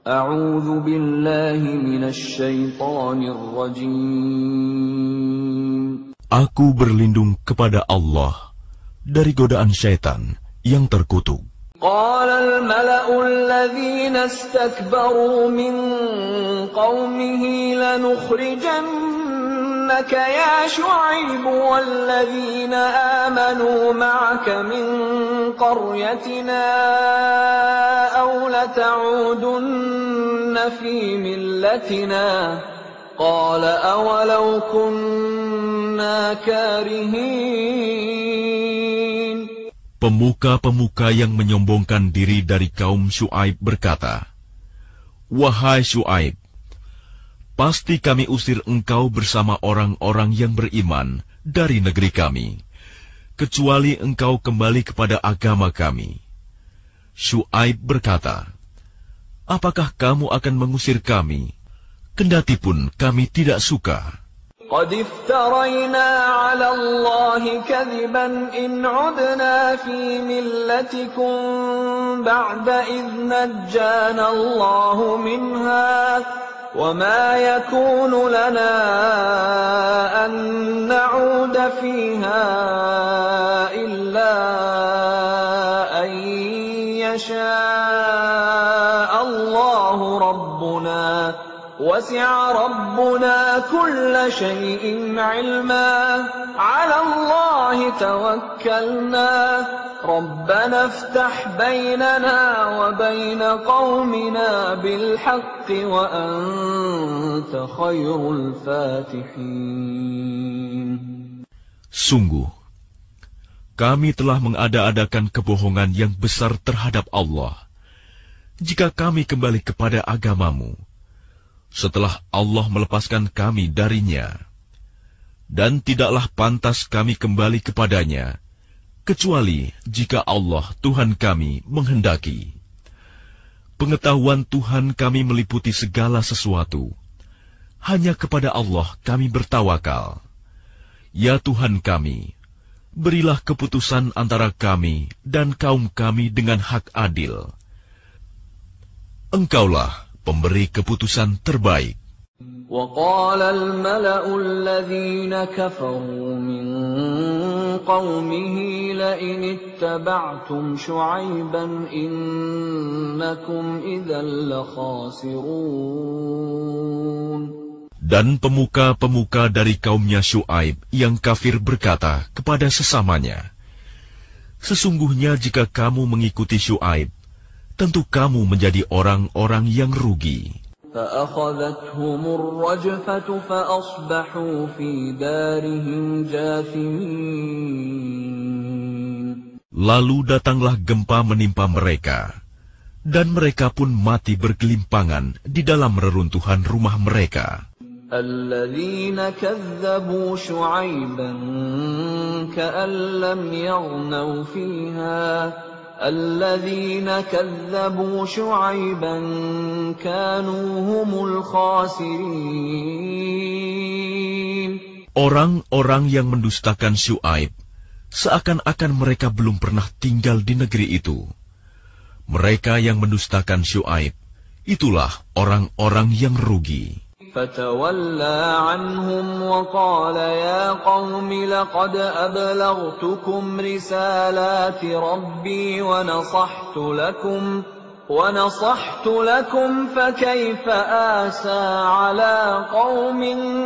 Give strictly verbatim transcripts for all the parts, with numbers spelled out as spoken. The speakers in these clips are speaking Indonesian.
A'udzu billahi minasy syaithanir rajim. Aku berlindung kepada Allah dari godaan syaitan yang terkutuk. قال الملأ الذين استكبروا من قومه لنخرجنك يا شعيب والذين آمنوا معك من قريتنا أو لتعودن في ملتنا قال أولو كنا كارهين. Pemuka-pemuka yang menyombongkan diri dari kaum Syuaib berkata, "Wahai Syuaib, pasti kami usir engkau bersama orang-orang yang beriman dari negeri kami, kecuali engkau kembali kepada agama kami." Syuaib berkata, "Apakah kamu akan mengusir kami, kendati pun kami tidak suka?" قد افترينا على الله كذبا إن عدنا في ملتكم بعد إذ نجانا الله منها وما يكون لنا أن نعود فيها إلا أن يشاء الله ربنا وسع ربنا كل شيء علما على الله توكلنا ربنا افتح بيننا وبين قومنا بالحق وأنت خير الفاتحين. Sungguh, kami telah mengada-adakan kebohongan yang besar terhadap Allah. Jika kami kembali kepada agamamu, setelah Allah melepaskan kami darinya, dan tidaklah pantas kami kembali kepadanya, kecuali jika Allah Tuhan kami menghendaki. Pengetahuan Tuhan kami meliputi segala sesuatu. Hanya kepada Allah kami bertawakal. Ya Tuhan kami, berilah keputusan antara kami dan kaum kami dengan hak adil. Engkaulah pemberi keputusan terbaik. وقال الملأ الذين كفروا من قومه لئن اتبعتم شعيبا إنكم إذا لخاسرون. Dan pemuka-pemuka dari kaumnya Syuaib yang kafir berkata kepada sesamanya, "Sesungguhnya jika kamu mengikuti Syuaib, tentu kamu menjadi orang-orang yang rugi." فأخذتهم الرجفة فأصبحوا في دارهم جاثمين. Lalu datanglah gempa menimpa mereka, dan mereka pun mati bergelimpangan di dalam reruntuhan rumah mereka. الذين كذبوا شعيبا كأن لم يغنوا فيها الذين كذبوا شعيبا كانوا هم الخاسرين. Orang-orang yang mendustakan Syuaib seakan-akan mereka belum pernah tinggal di negeri itu. Mereka yang mendustakan Syuaib, itulah orang-orang yang rugi. فتولى عنهم وقال يا قوم لقد أبلغتكم رسالات ربي ونصحت لكم ونصحت لكم فكيف آسى على قوم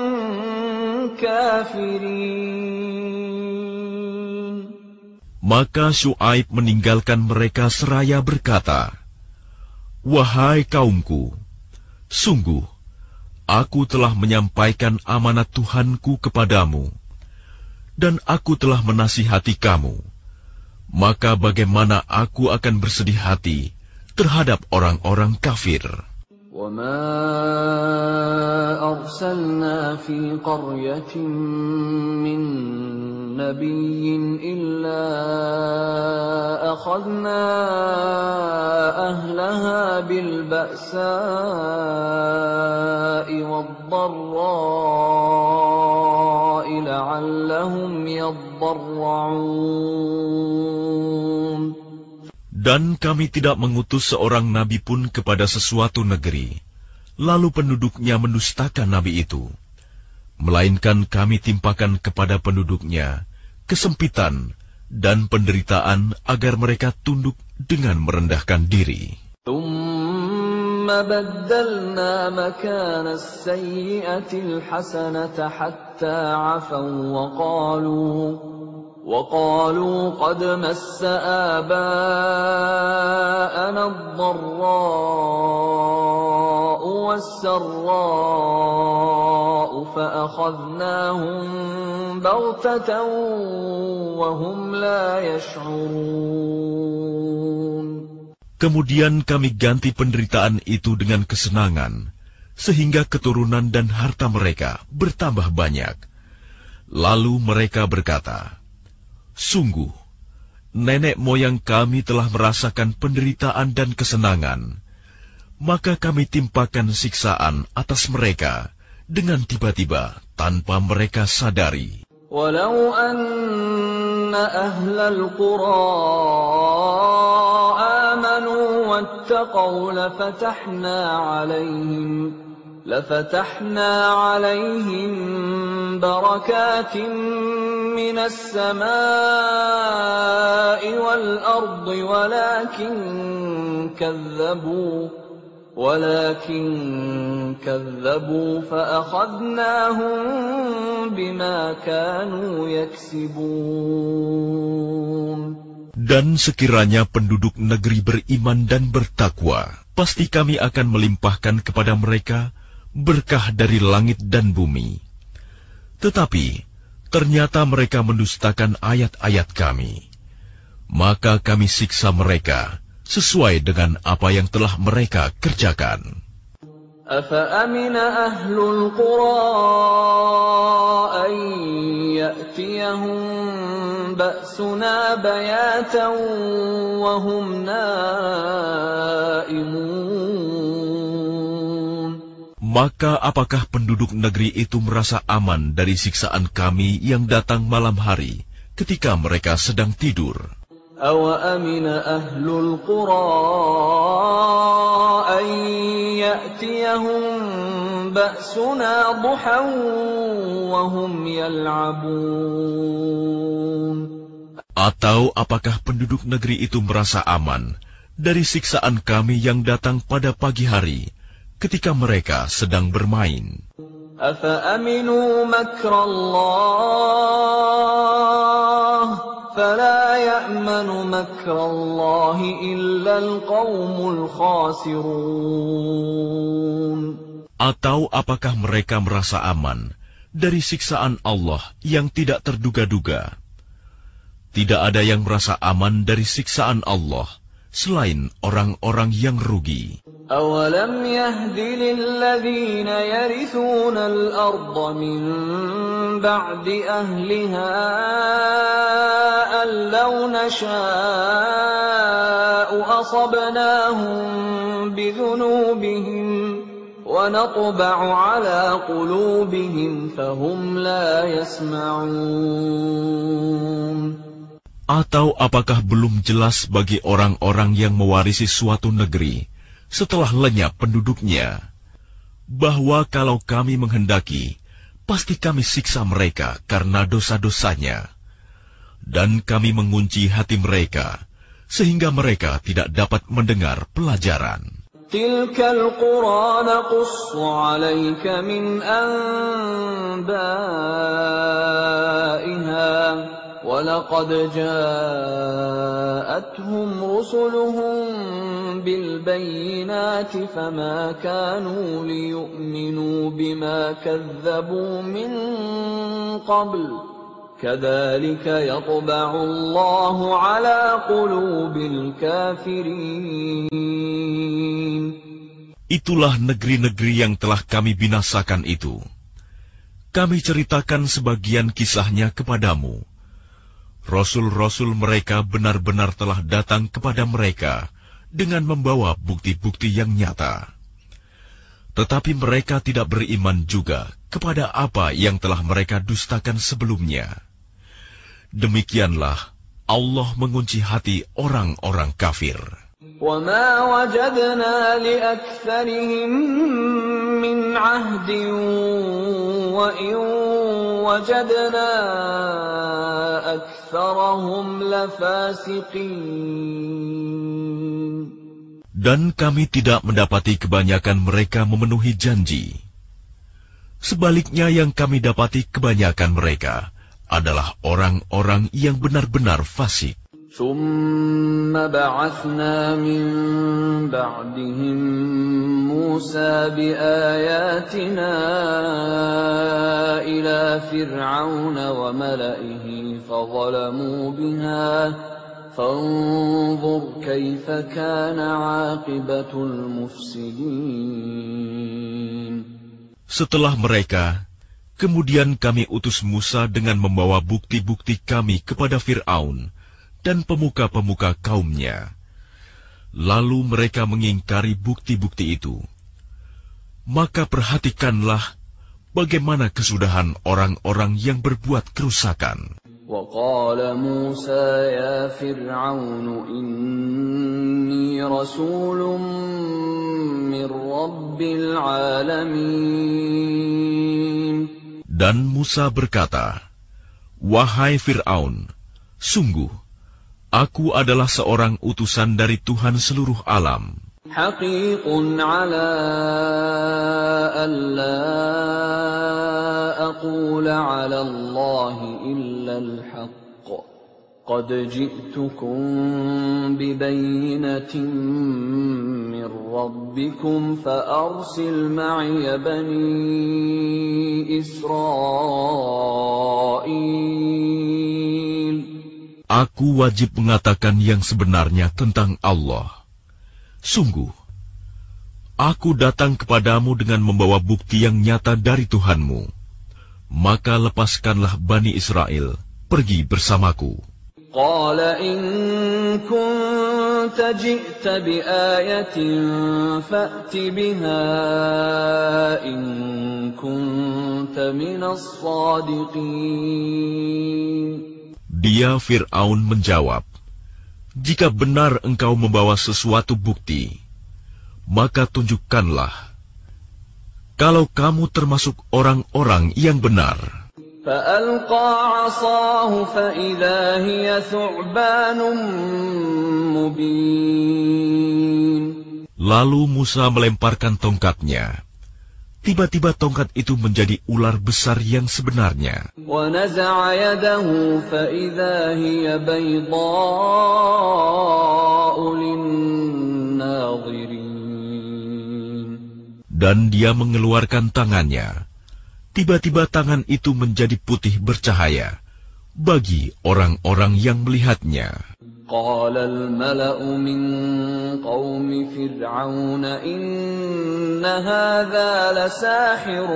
كافرين. Maka Syuaib meninggalkan mereka seraya berkata, "Wahai kaumku, sungguh aku telah menyampaikan amanat Tuhanku kepadamu, dan aku telah menasihati kamu. Maka bagaimana aku akan bersedih hati terhadap orang-orang kafir?" وَمَا أَرْسَلْنَا فِي قَرْيَةٍ مِّن نَّبِيٍّ إِلَّا أَخَذْنَا أَهْلَهَا بِالْبَأْسَاءِ وَالضَّرَّاءِ لَعَلَّهُمْ يَضَّرَّعُونَ. Dan kami tidak mengutus seorang nabi pun kepada sesuatu negeri, lalu penduduknya mendustakan nabi itu, melainkan kami timpakan kepada penduduknya kesempitan dan penderitaan agar mereka tunduk dengan merendahkan diri. ثم بدلنا مكان السيئة الحسنة حتى عفوا وقالوا وقالوا قد مس آباءنا الضراء والسراء فأخذناهم بغتة وهم لا يشعرون. Kemudian kami ganti penderitaan itu dengan kesenangan, sehingga keturunan dan harta mereka bertambah banyak. Lalu mereka berkata, sungguh, nenek moyang kami telah merasakan penderitaan dan kesenangan, maka kami timpakan siksaan atas mereka dengan tiba-tiba tanpa mereka sadari. Walau anna ahlal qura amanu wattaqaw lafatahna alaihim lafatahna alaihim barakatin minas samaa'i wal ardi walakin kadzabu walakin kadzabu fa'akhadnahum bima kanu yaksibun. Dan sekiranya penduduk negeri beriman dan bertakwa, pasti kami akan melimpahkan kepada mereka berkah dari langit dan bumi. Tetapi ternyata mereka mendustakan ayat-ayat kami, maka kami siksa mereka sesuai dengan apa yang telah mereka kerjakan. أَفَأَمِنَ أَهْلُ الْقُرَىٰ أَن يَأْتِيَهُم بَأْسُنَا بَيَاتًا وَهُمْ نَائِمُونَ. Maka apakah penduduk negeri itu merasa aman dari siksaan kami yang datang malam hari ketika mereka sedang tidur? أَوَأَمِنَ أَهْلُ الْقُرَىٰ أَن يَأْتِيَهُم بَأْسُنَا ضُحًى وَهُمْ يَلْعَبُونَ. Atau apakah penduduk negeri itu merasa aman dari siksaan kami yang datang pada pagi hari ketika mereka sedang bermain? أَفَأَمِنُوا مَكْرَ اللَّهِ فَلَا يَأْمَنُ مَكْرَ اللَّهِ إِلَّا الْقَوْمُ الْخَاسِرُونَ. Atau apakah mereka merasa aman dari siksaan Allah yang tidak terduga-duga? Tidak ada yang merasa aman dari siksaan Allah selain orang-orang yang rugi. أَوَلَمْ يَهْدِ لِلَّذِينَ يَرِثُونَ الْأَرْضَ مِنْ بَعْدِ أَهْلِهَا أَنْ لَوْ نَشَاءُ أَصَبْنَاهُمْ بِذُنُوبِهِمْ وَنَطْبَعُ عَلَى قُلُوبِهِمْ فَهُمْ لَا يَسْمَعُونَ. Atau apakah belum jelas bagi orang-orang yang mewarisi suatu negeri setelah lenyap penduduknya, bahwa kalau kami menghendaki, pasti kami siksa mereka karena dosa-dosanya, dan kami mengunci hati mereka, sehingga mereka tidak dapat mendengar pelajaran. Tilkal qura naqussu 'alaika min anba'iha وَلَقَدْ جَاءَتْهُمْ رُسُلُهُم بِالْبَيِّنَاتِ فَمَا كَانُوا لِيُؤْمِنُوا بِمَا كَذَّبُوا مِن قَبْلُ كَذَلِكَ يَطْبَعُ اللَّهُ عَلَى قُلُوبِ الْكَافِرِينَ. Itulah negeri-negeri yang telah kami binasakan itu. Kami ceritakan sebagian kisahnya kepadamu. Rasul-rasul mereka benar-benar telah datang kepada mereka dengan membawa bukti-bukti yang nyata. Tetapi mereka tidak beriman juga kepada apa yang telah mereka dustakan sebelumnya. Demikianlah Allah mengunci hati orang-orang kafir. وَمَا وَجَدْنَا لِأَكْثَرِهِم مِّنْ عَهْدٍ وَإِن وَجَدْنَا أَكْثَرَهُمْ لَفَاسِقِينَ. Dan kami tidak mendapati kebanyakan mereka memenuhi janji. Sebaliknya yang kami dapati kebanyakan mereka adalah orang-orang yang benar-benar fasik. ثُمَّ بَعَثْنَا مِن بَعْدِهِم مُّوسَىٰ بِآيَاتِنَا إِلَىٰ فِرْعَوْنَ وَمَلَئِهِ فَظَلَمُوا بِهَا فَانظُرْ كَيْفَ كَانَ عَاقِبَةُ الْمُفْسِدِينَ. Setelah mereka, kemudian kami utus Musa dengan membawa bukti-bukti kami kepada Fir'aun dan pemuka-pemuka kaumnya. Lalu mereka mengingkari bukti-bukti itu. Maka perhatikanlah bagaimana kesudahan orang-orang yang berbuat kerusakan. وَقَالَ مُوسَى يَا فِرْعَوْنُ إِنِّي رَسُولٌ مِّن رَّبِّ الْعَالَمِينَ. Dan Musa berkata, "Wahai Fir'aun, sungguh, aku adalah seorang utusan dari Tuhan seluruh alam. حَقِيقٌ عَلَىٰ أَلَّا أَقُولَ عَلَى اللَّهِ إِلَّا الْحَقَّ قَدْ جِئْتُكُم بِبَيِّنَةٍ مِّن رَّبِّكُمْ فَأَرْسِلْ مَعِيَ بَنِي إِسْرَائِيلَ." Aku wajib mengatakan yang sebenarnya tentang Allah. Sungguh, aku datang kepadamu dengan membawa bukti yang nyata dari Tuhanmu. Maka lepaskanlah Bani Israel, pergi bersamaku. قَالَ إِن كُنتَ جِئْتَ بِآيَةٍ فَأْتِ بِهَا إِن كُنتَ مِنَ الصَّادِقِينَ. Dia Fir'aun menjawab, "Jika benar engkau membawa sesuatu bukti, maka tunjukkanlah. Kalau kamu termasuk orang-orang yang benar." فَأَلْقَىٰ عَصَاهُ فَإِذَا هِيَ ثُعْبَانٌ مُّبِينٌ. Lalu Musa melemparkan tongkatnya. Tiba-tiba tongkat itu menjadi ular besar yang sebenarnya. وَنَزَعَ يَدَهُ فَإِذَا هِيَ بَيْضَاءُ لِلنَّاظِرِينَ. Dan dia mengeluarkan tangannya. Tiba-tiba tangan itu menjadi putih bercahaya bagi orang-orang yang melihatnya. قال الملأ من قوم فرعون إن هذا لساحر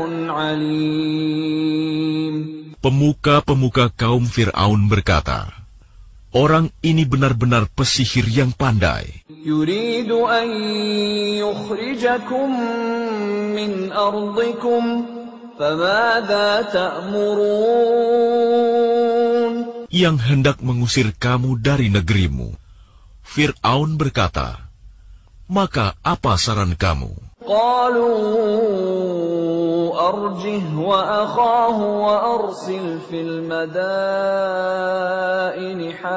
عليم. Pemuka-pemuka kaum Fir'aun berkata, "Orang ini benar-benar pesihir yang pandai. يريد أن يخرجكم من أرضكم فماذا تأمرون." Yang hendak mengusir kamu dari negerimu. Fir'aun berkata, "Maka apa saran kamu?" قالوا أرجه وأخاه وأرسل في المدائن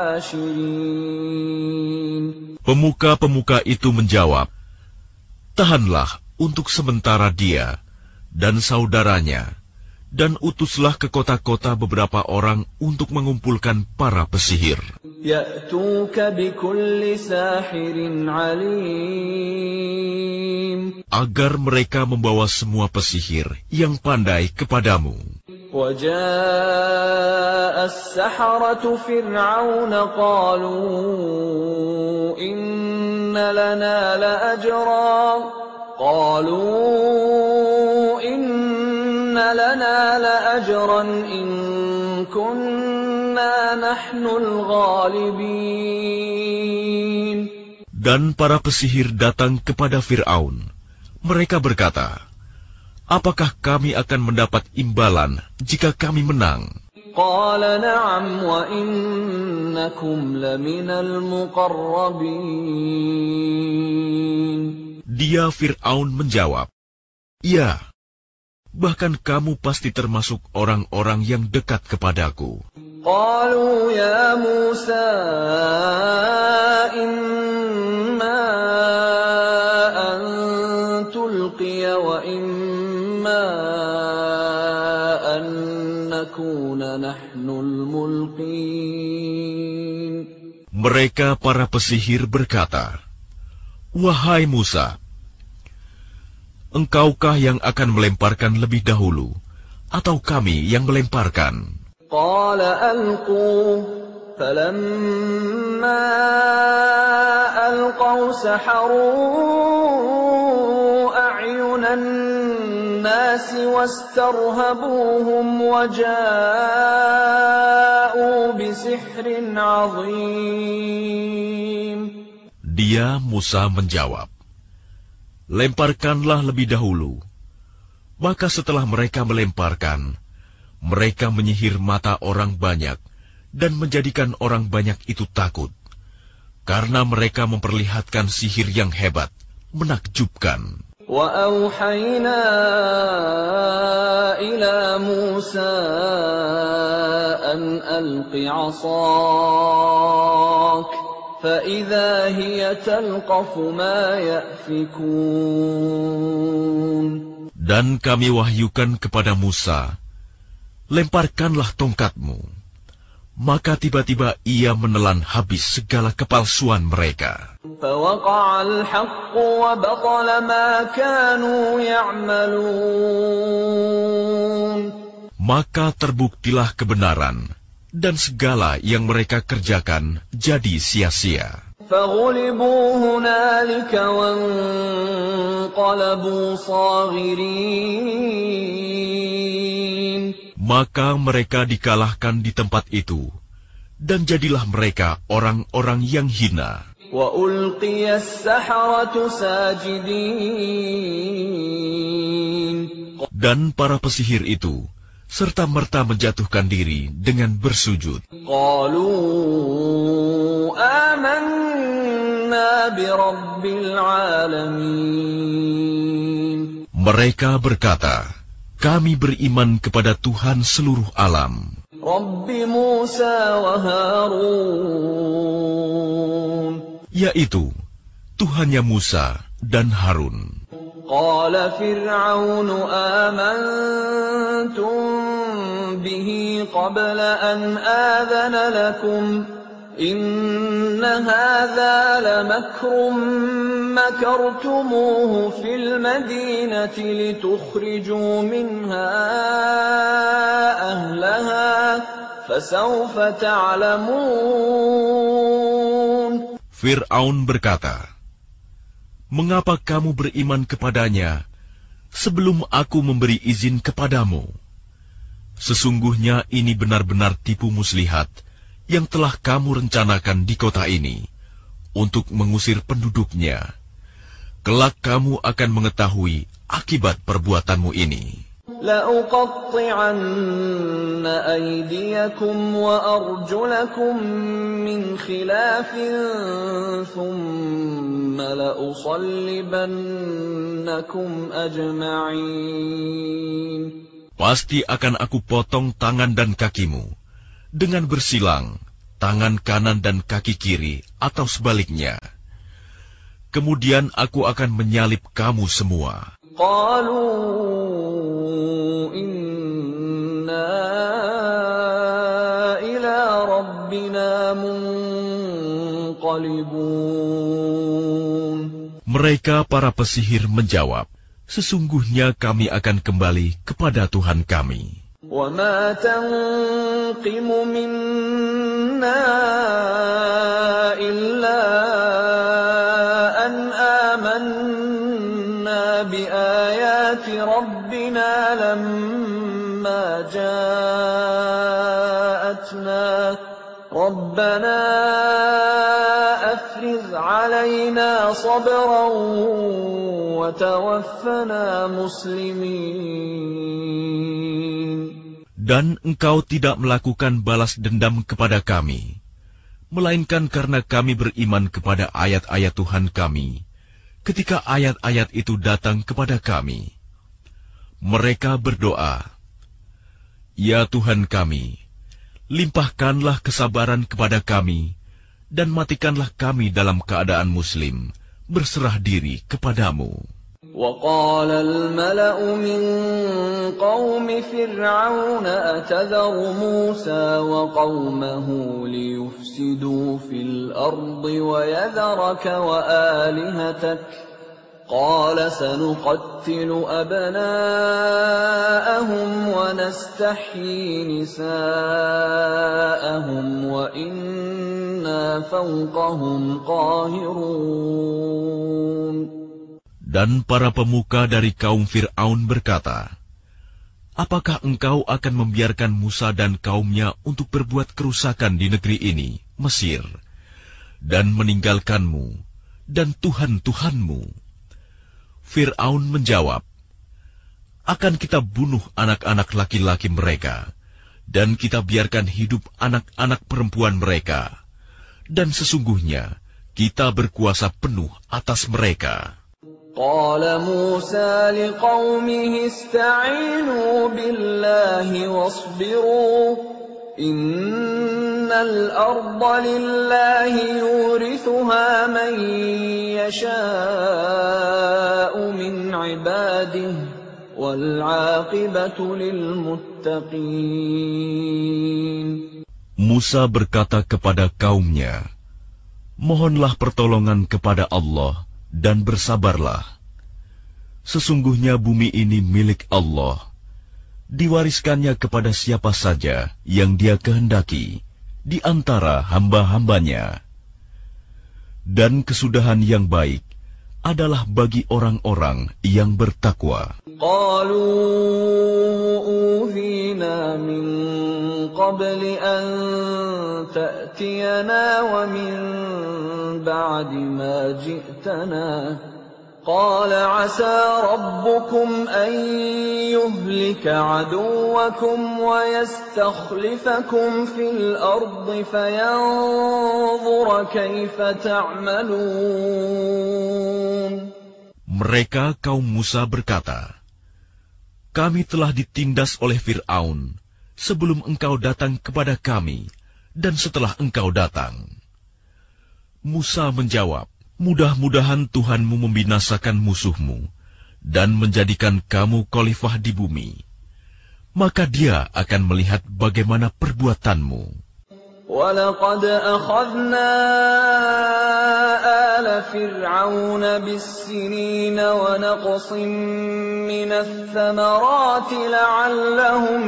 حاشرين. Pemuka-pemuka itu menjawab, "Tahanlah untuk sementara dia dan saudaranya, dan utuslah ke kota-kota beberapa orang untuk mengumpulkan para pesihir. يَأْتُوكَ بِكُلِّ سَاحِرٍ عَلِيمٍ. Agar mereka membawa semua pesihir yang pandai kepadamu. وَجَاءَ السَّحَرَةُ فِرْعَوْنَ قَالُوا إِنَّ لَنَا لَأَجْرًا قَالُوا إِنَّ لَنَا لَأَجْرًا إِن كُنَّا نَحْنُ الْغَالِبِينَ. Dan para pesihir datang kepada Fir'aun. Mereka berkata, "Apakah kami akan mendapat imbalan jika kami menang?" قال نعم وإنكم لمن المقربين. Dia Fir'aun menjawab, "Ya, bahkan kamu pasti termasuk orang-orang yang dekat kepadaku." قالوا يا موسى إما أن تلقي وإما أن نكون نحن الملقين. Mereka para pesihir berkata, "Wahai Musa, engkaukah yang akan melemparkan lebih dahulu, atau kami yang melemparkan?" قال ألقوا فلما ألقوا سحروا أعين الناس واسترهبوهم وجاءوا بسحر عظيم. Dia Musa menjawab, "Lemparkanlah lebih dahulu." Maka setelah mereka melemparkan, mereka menyihir mata orang banyak dan menjadikan orang banyak itu takut, karena mereka memperlihatkan sihir yang hebat, menakjubkan. وَأَوْحَيْنَا إِلَى مُوسَى أَنْ أَلْقِ عَصَاكَ فَإِذَا هِيَ تَلْقَفُ مَا يَأْفِكُونَ. Dan kami wahyukan kepada Musa, "Lemparkanlah tongkatmu." Maka tiba-tiba ia menelan habis segala kepalsuan mereka. فَوَقَعَ الْحَقُّ وَبَطَلَ مَا كَانُوا يَعْمَلُونَ. Maka terbuktilah kebenaran, dan segala yang mereka kerjakan jadi sia-sia. فَغُلِبُوا هُنَالِكَ وَانقَلَبُوا صَاغِرِينَ. Maka mereka dikalahkan di tempat itu, dan jadilah mereka orang-orang yang hina. وَأُلْقِيَ السَّحَرَةُ سَاجِدِينَ. Dan para pesihir itu serta-merta menjatuhkan diri dengan bersujud. قَالُوا آمَنَّا بِرَبِّ الْعَالَمِينَ. Mereka berkata, "Kami beriman kepada Tuhan seluruh alam, رَبِّ مُوسَى وَهَارُونَ. yaitu Tuhannya Musa dan Harun." قال فرعون آمنتم به قبل أن آذن لكم إن هذا لمكر مكرتموه في المدينة لتخرجوا منها أهلها فسوف تعلمون. Fir'aun berkata, "Mengapa kamu beriman kepadanya sebelum aku memberi izin kepadamu? Sesungguhnya ini benar-benar tipu muslihat yang telah kamu rencanakan di kota ini untuk mengusir penduduknya. Kelak kamu akan mengetahui akibat perbuatanmu ini." لأقطعن أيديكم وأرجلكم من خلاف ثم لأصلبنكم أجمعين. Pasti akan aku potong tangan dan kakimu dengan bersilang, tangan kanan dan kaki kiri atau sebaliknya. Kemudian aku akan menyalib kamu semua. قالوا إنا إلى ربنا منقلبون. Mereka para pesihir menjawab, "Sesungguhnya kami akan kembali kepada Tuhan kami." وما تنقم منا إلا أن آمنا بآيات ربنا لما جاءتنا ربنا أفرغ علينا صبرا وتوفنا مسلمين. Dan engkau tidak melakukan balas dendam kepada kami, melainkan karena kami beriman kepada ayat-ayat Tuhan kami, ketika ayat-ayat itu datang kepada kami. Mereka berdoa, "Ya Tuhan kami, limpahkanlah kesabaran kepada kami, dan matikanlah kami dalam keadaan muslim, berserah diri kepadamu." وقال الملأ من قوم فرعون أتذر موسى وقومه ليفسدوا في الأرض ويذرك وآلهتك قال سنقتل أبناءهم ونستحيي نساءهم وإنا فوقهم قاهرون. Dan para pemuka dari kaum Fir'aun berkata, "Apakah engkau akan membiarkan Musa dan kaumnya untuk berbuat kerusakan di negeri ini, Mesir, dan meninggalkanmu dan Tuhan-Tuhanmu?" Fir'aun menjawab, "Akan kita bunuh anak-anak laki-laki mereka, dan kita biarkan hidup anak-anak perempuan mereka, dan sesungguhnya kita berkuasa penuh atas mereka." قال موسى لقومه استعينوا بالله واصبروا إن الأرض لله يورثها من يشاء من عباده والعاقبة للمتقين. Musa berkata kepada kaumnya, "Mohonlah pertolongan kepada Allah dan bersabarlah. Sesungguhnya bumi ini milik Allah, diwariskannya kepada siapa saja yang Dia kehendaki di antara hamba-hambanya. Dan kesudahan yang baik adalah bagi orang-orang yang bertakwa." Qalu uthina min qabli an ta'tiyana wa min ba'di ma ji'tana. Qala 'asa rabbukum an yuhlika 'aduwakum wa yastakhlifakum fil ardi fayanzura kayfa ta'malun. Mereka kaum Musa berkata, "Kami telah ditindas oleh Fir'aun sebelum engkau datang kepada kami dan setelah engkau datang." Musa menjawab, "Mudah-mudahan Tuhanmu membinasakan musuhmu dan menjadikan kamu khalifah di bumi. Maka Dia akan melihat bagaimana perbuatanmu." وَلَقَدْ أَخَذْنَا آلَ فِرْعَوْنَ بِالسِّنِينَ وَنَقْصٍ مِّنَ الثَّمَرَاتِ لَعَلَّهُمْ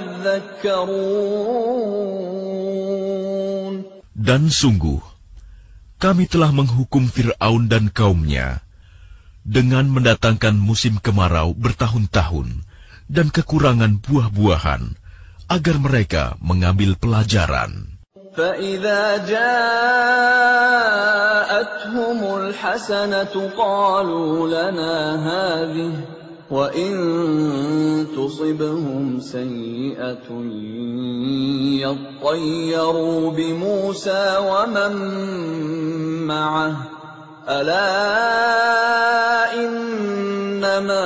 يَذَّكَّرُونَ. Dan sungguh, kami telah menghukum Fir'aun dan kaumnya dengan mendatangkan musim kemarau bertahun-tahun dan kekurangan buah-buahan, agar mereka mengambil pelajaran. فَإِذَا جَاءَتْهُمُ الْحَسَنَةُ قَالُوا لَنَا هَٰذِهِ وَإِن تُصِبْهُمْ سَيِّئَةٌ يَطَّيَّرُوا بِمُوسَىٰ وَمَن مَّعَهُ أَلَا إِنَّمَا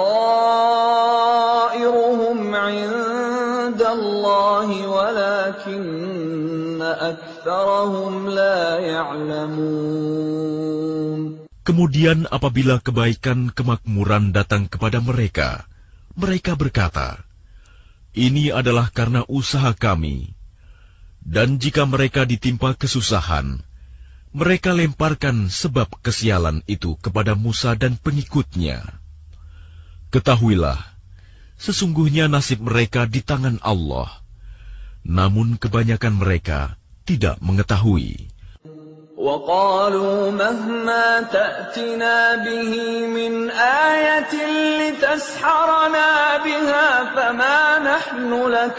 طَائِرُهُمْ عِندَ اللَّهِ وَلَٰكِنَّ أَكْثَرَهُمْ لَا يَعْلَمُونَ. Kemudian apabila kebaikan kemakmuran datang kepada mereka, mereka berkata, "Ini adalah karena usaha kami." Dan jika mereka ditimpa kesusahan, mereka lemparkan sebab kesialan itu kepada Musa dan pengikutnya. Ketahuilah, sesungguhnya nasib mereka di tangan Allah, namun kebanyakan mereka tidak mengetahui. وَقَالُوا مَهْمَا تَأْتِنَا بِهِ مِنْ آيَةٍ لِتَسْحَرَنَا بِهَا فَمَا نَحْنُ لَكَ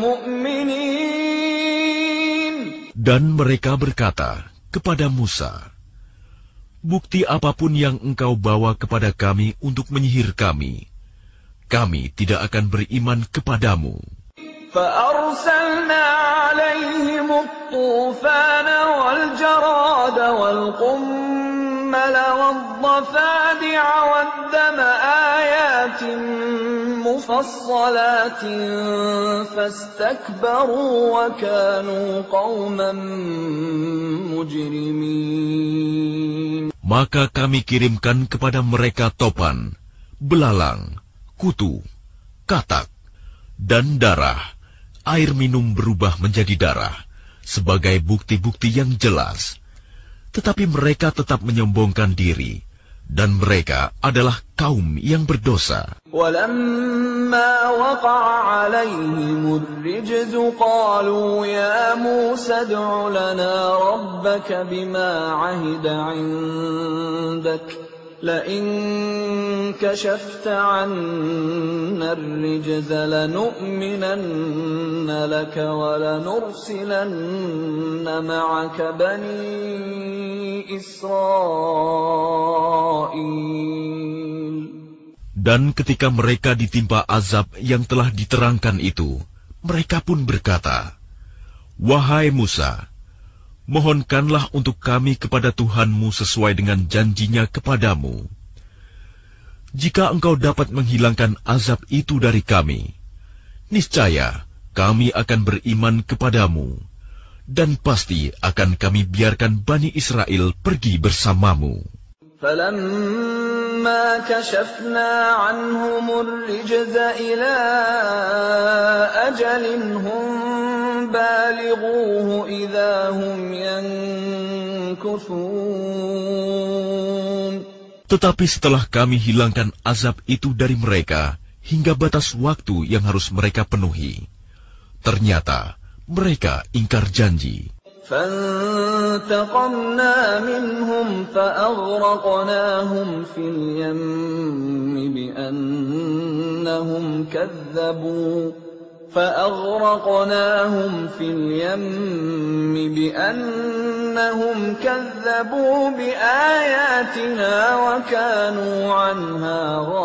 بِمُؤْمِنِينَ. Dan mereka berkata kepada Musa, "Bukti apapun yang engkau bawa kepada kami untuk menyihir kami, kami tidak akan beriman kepadamu." فأرسلنا عليهم الطوفان والجراد والقمل والضفادع والدم آيات مفصلات فاستكبروا وكانوا قوما مجرمين. Maka kami kirimkan kepada mereka topan, belalang, kutu, katak, dan darah. Air minum berubah menjadi darah, sebagai bukti-bukti yang jelas. Tetapi mereka tetap menyombongkan diri, dan mereka adalah kaum yang berdosa. وَلَمَّا وَقَعَ عَلَيْهِمُ الرِّجْزُ قَالُوا يَا مُوسَى ادْعُ لَنَا رَبَّكَ بِمَا عَهِدَ عِندَكَ لئن كشفت عنا الرجز لنؤمنن لك ولنرسلن معك بني إسرائيل. Dan ketika mereka ditimpa azab yang telah diterangkan itu, mereka pun berkata, "Wahai Musa, mohonkanlah untuk kami kepada Tuhanmu sesuai dengan janjinya kepadamu. Jika engkau dapat menghilangkan azab itu dari kami, niscaya kami akan beriman kepadamu, dan pasti akan kami biarkan Bani Israel pergi bersamamu." فَلَمَّا كَشَفْنَا عَنْهُمُ الرِّجْزَ إِلَىٰ أَجَلٍ هُمْ بَالِغُوهُ إِذَا هُمْ يَنكُثُونَ. Tetapi setelah kami hilangkan azab itu dari mereka hingga batas waktu yang harus mereka penuhi, ternyata mereka ingkar janji. فَانْتَقَمْنَا مِنْهُمْ فَأَغْرَقْنَاهُمْ فِي الْيَمِّ بِأَنَّهُمْ كَذَّبُوا فَأَغْرَقْنَاهُمْ فِي الْيَمِّ بِأَنَّهُمْ كَذَّبُوا بِآيَاتِنَا وَكَانُوا عَنْهَا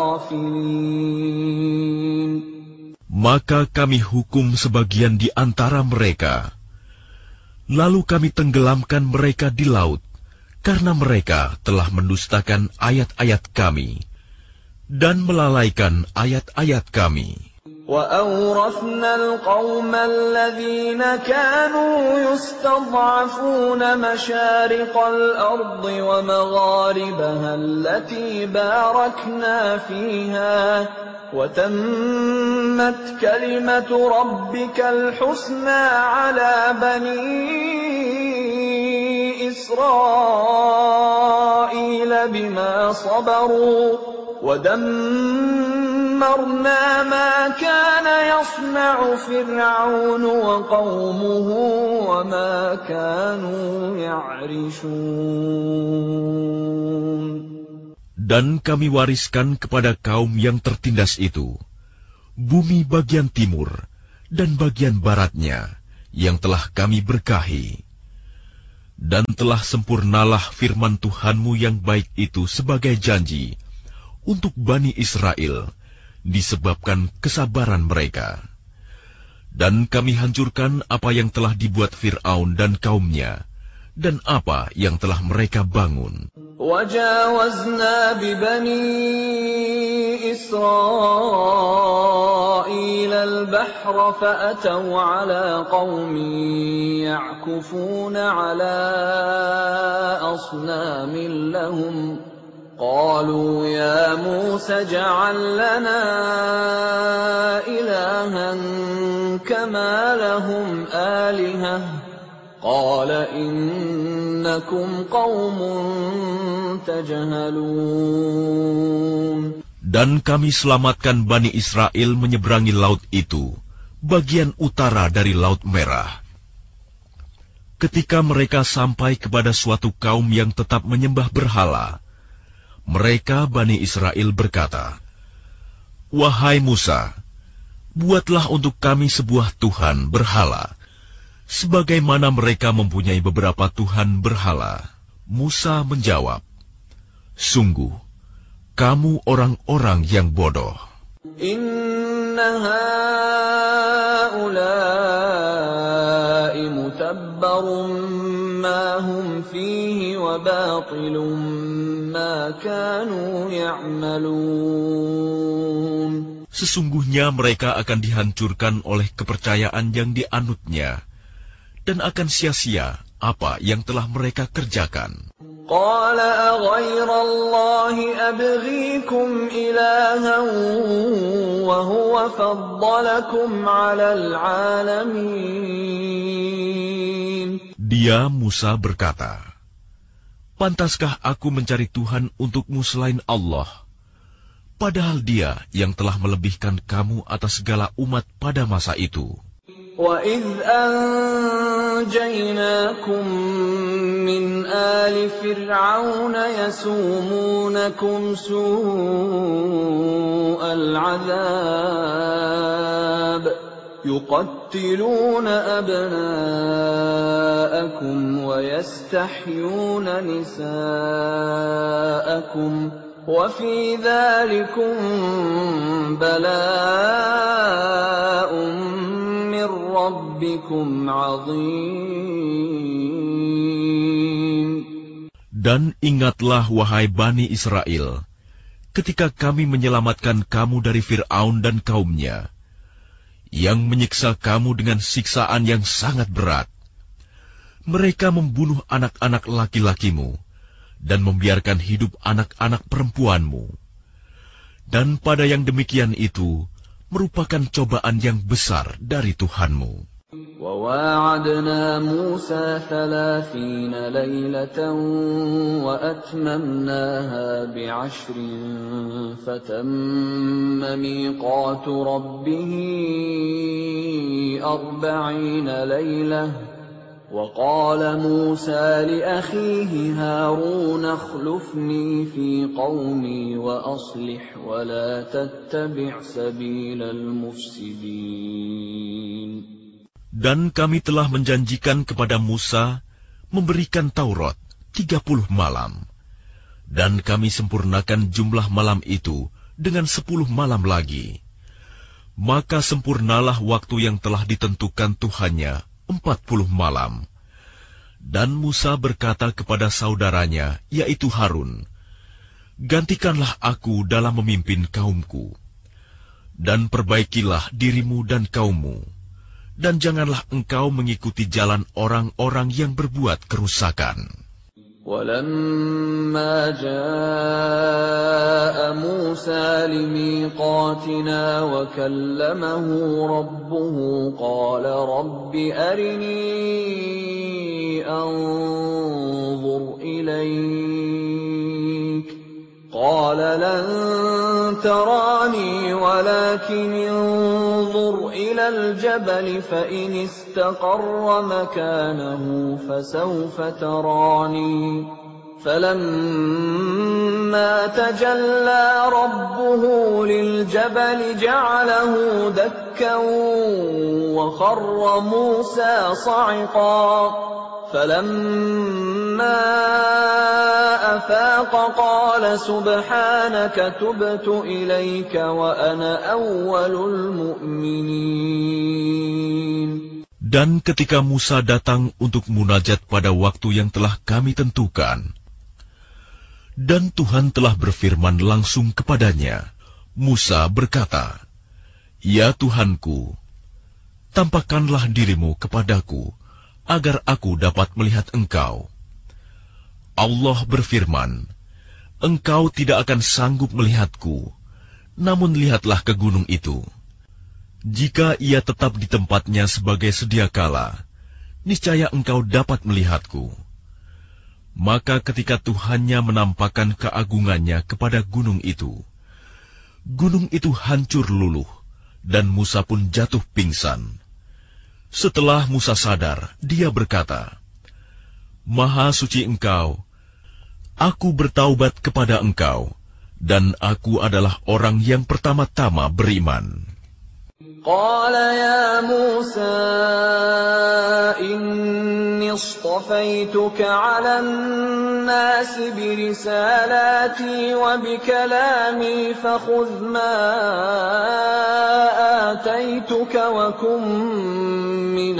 غَافِلِينَ. Maka kami hukum sebagian di antara mereka. Lalu kami tenggelamkan mereka di laut, karena mereka telah mendustakan ayat-ayat kami, dan melalaikan ayat-ayat kami. وَأَوْرَثْنَا الْقَوْمَ الَّذِينَ كَانُوا يُسْتَضْعَفُونَ مَشَارِقَ الْأَرْضِ وَمَغَارِبَهَا الَّتِي بَارَكْنَا فِيهَا وَتَمَّتْ كَلِمَةُ رَبِّكَ الْحُسْنَى عَلَى بَنِي إِسْرَائِيلَ بِمَا صَبَرُوا وَدَمَّرْنَا مَا كَانَ يَصْنَعُ فِرْعَوْنُ وَقَوْمُهُ وَمَا كَانُوا يَعْرِشُونَ. Dan kami wariskan kepada kaum yang tertindas itu bumi bagian timur dan bagian baratnya yang telah kami berkahi. Dan telah sempurnalah firman Tuhanmu yang baik itu sebagai janji untuk Bani Israel disebabkan kesabaran mereka. Dan kami hancurkan apa yang telah dibuat Fir'aun dan kaumnya, dan apa yang telah mereka bangun. وَجَاوَزْنَا بِبَنِي إِسْرَائِيلَ الْبَحْرَ فَأَتَوْا عَلَى قَوْمٍ يَعْكُفُونَ عَلَى أَصْنَامٍ لَهُمْ قَالُوا يَا مُوسَى اجْعَل لَّنَا إِلَٰهًا كَمَا لَهُمْ آلِهَةٌ قال إنكم قوم تجهلون. Dan kami selamatkan Bani Israel menyeberangi laut itu, bagian utara dari Laut Merah. Ketika mereka sampai kepada suatu kaum yang tetap menyembah berhala, mereka Bani Israel berkata, "Wahai Musa, buatlah untuk kami sebuah Tuhan berhala, sebagaimana mereka mempunyai beberapa Tuhan berhala." Musa menjawab, "Sungguh, kamu orang-orang yang bodoh. Inna ha'ulai هؤلاء متبر ما هم فيه وباطل ما كانوا يعملون. Sesungguhnya mereka akan dihancurkan oleh kepercayaan yang dianutnya, dan akan sia-sia apa yang telah mereka kerjakan. قال أغير الله أبغيكم إلها وهو فضلكم على العالمين. Dia Musa berkata, pantaskah aku mencari Tuhan untukmu selain Allah, padahal Dia yang telah melebihkan kamu atas segala umat pada masa itu. وَإِذْ أَنْجَيْنَاكُمْ مِنْ آلِ فِرْعَوْنَ يَسُومُونَكُمْ سُوءَ الْعَذَابِ يُقَتِّلُونَ أَبْنَاءَكُمْ وَيَسْتَحْيُونَ نِسَاءَكُمْ وَفِي ذَلِكُمْ بَلَاءٌ Dan ingatlah wahai Bani Israel, ketika kami menyelamatkan kamu dari Fir'aun dan kaumnya, yang menyiksa kamu dengan siksaan yang sangat berat. Mereka membunuh anak-anak laki-lakimu dan membiarkan hidup anak-anak perempuanmu. Dan pada yang demikian itu merupakan cobaan yang besar dari Tuhanmu. وَوَاعَدْنَا مُوسَى ثَلَاثِينَ لَيْلَةً وَأَتْمَمْنَاهَا بِعَشْرٍ فَتَمَّ مِيقَاتُ رَبِّهِ أَرْبَعِينَ لَيْلَةً وَقَالَ مُوسَى لِأَخِيهِ هَارُونَ اخْلُفْنِي فِي قَوْمِي وَأَصْلِحْ وَلَا تَتَّبِعْ سَبِيلَ الْمُفْسِدِينَ. Dan kami telah menjanjikan kepada Musa memberikan Taurat tiga puluh malam. Dan kami sempurnakan jumlah malam itu dengan sepuluh malam lagi. Maka sempurnalah waktu yang telah ditentukan Tuhannya, empat puluh malam. Dan Musa berkata kepada saudaranya, yaitu Harun, gantikanlah aku dalam memimpin kaumku. Dan perbaikilah dirimu dan kaummu. Dan janganlah engkau mengikuti jalan orang-orang yang berbuat kerusakan. وَلَمَّا جَاءَ مُوسَى لِمِيقَاتِنَا وَكَلَّمَهُ رَبُّهُ قَالَ رَبِّ أَرِنِي أَنظُرْ إِلَيْكَ قَالَ لَن تَرَانِي وَلَكِنِ انظُرْ إِلَى الْجَبَلِ فَإِنِ اسْتَقَرَّ مَكَانَهُ فَسَوْفَ تَرَانِي فَلَمَّا تَجَلَّى رَبُّهُ لِلْجَبَلِ جَعَلَهُ دَكًّا وَخَرَّ مُوسَى صَعِقًا فَلَمَّا أَفَاقَ قَالَ سُبْحَانَكَ تُبْتُ إِلَيْكَ وَأَنَا أَوَّلُ الْمُؤْمِنِينَ. Dan ketika Musa datang untuk munajat pada waktu yang telah kami tentukan, dan Tuhan telah berfirman langsung kepadanya, Musa berkata, Ya Tuhanku, tampakkanlah dirimu kepadaku, agar aku dapat melihat engkau. Allah berfirman, engkau tidak akan sanggup melihatku, namun lihatlah ke gunung itu. Jika ia tetap di tempatnya sebagai sedia kala, niscaya engkau dapat melihatku. Maka ketika Tuhannya menampakkan keagungannya kepada gunung itu, gunung itu hancur luluh, dan Musa pun jatuh pingsan. Setelah Musa sadar, dia berkata, Maha suci engkau, aku bertaubat kepada engkau, dan aku adalah orang yang pertama-tama beriman. قال يا موسى إني اصطفيتك على الناس برسالاتي وبكلامي فخذ ما آتيتك وكن من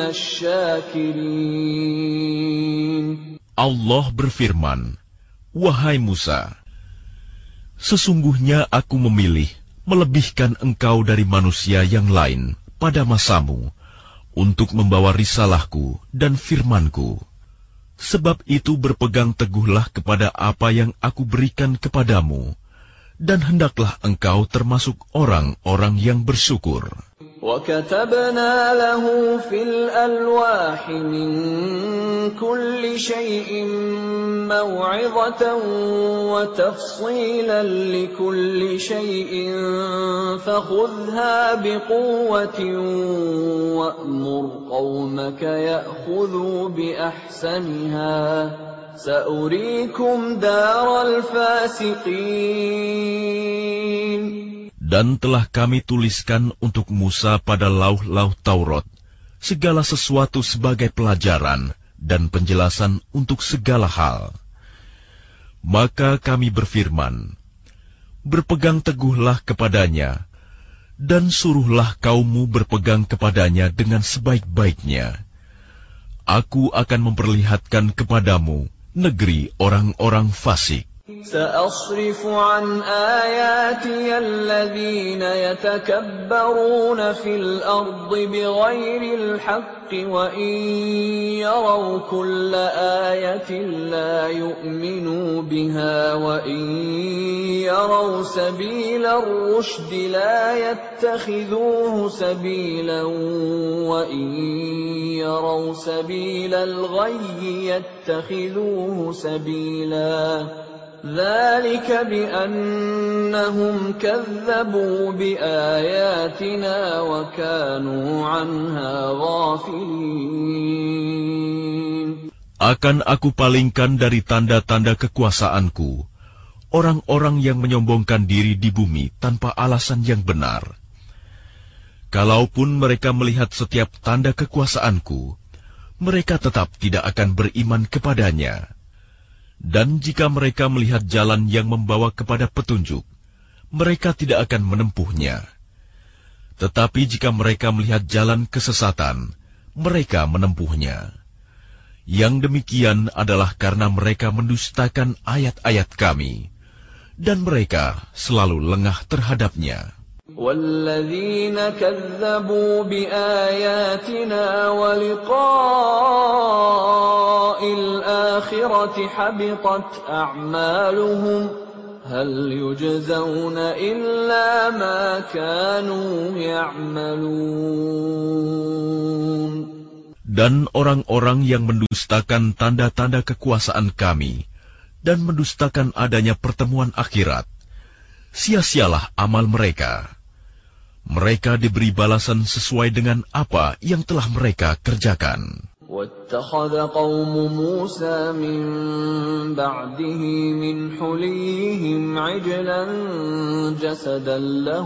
الشاكرين. Allah berfirman, wahai Musa, sesungguhnya aku memilih melebihkan engkau dari manusia yang lain pada masamu untuk membawa risalahku dan firmanku. Sebab itu berpegang teguhlah kepada apa yang aku berikan kepadamu, dan hendaklah engkau termasuk orang-orang yang bersyukur. وَكَتَبْنَا لَهُ فِي الْأَلْوَاحِ مِنْ كُلِّ شَيْءٍ مَوْعِظَةً وَتَفْصِيلًا لِكُلِّ شَيْءٍ فَخُذْهَا بِقُوَّةٍ وَأْمُرْ قَوْمَكَ يَأْخُذُوا بِأَحْسَنِهَا سَأُرِيكُمْ دَارَ الْفَاسِقِينَ. Dan telah kami tuliskan untuk Musa pada lauh-lauh Taurat segala sesuatu sebagai pelajaran dan penjelasan untuk segala hal. Maka kami berfirman, berpegang teguhlah kepadanya, dan suruhlah kaummu berpegang kepadanya dengan sebaik-baiknya. Aku akan memperlihatkan kepadamu negeri orang-orang fasik. سأصرف عن آياتي الذين يتكبرون في الأرض بغير الحق وإن يروا كل آية لا يؤمنوا بها وإن يروا سبيل الرشد لا يتخذوه سبيلا وإن يروا سبيل الغي يتخذوه سبيلا ذلك بأنهم كذبوا بآياتنا وكانوا عنها غافلين. Akan aku palingkan dari tanda-tanda kekuasaanku orang-orang yang menyombongkan diri di bumi tanpa alasan yang benar. Kalaupun mereka melihat setiap tanda kekuasaanku, mereka tetap tidak akan beriman kepadanya. Dan jika mereka melihat jalan yang membawa kepada petunjuk, mereka tidak akan menempuhnya. Tetapi jika mereka melihat jalan kesesatan, mereka menempuhnya. Yang demikian adalah karena mereka mendustakan ayat-ayat kami, dan mereka selalu lengah terhadapnya. وَالَّذِينَ كَذَّبُوا بِآيَاتِنَا وَلِقَاءِ الْآخِرَةِ حَبِطَتْ أَعْمَالُهُمْ هَلْ يُجْزَوْنَ إِلَّا مَا كَانُوا يَعْمَلُونَ. Dan orang-orang yang mendustakan tanda-tanda kekuasaan kami dan mendustakan adanya pertemuan akhirat, sia-sialah amal mereka. Mereka diberi balasan sesuai dengan apa yang telah mereka kerjakan. وَاتَّخَذَ قَوْمُ مُوسَى مِن بَعْدِهِ مِنْ حُلِيِّهِمْ عِجْلًا جَسَدًا لَهُ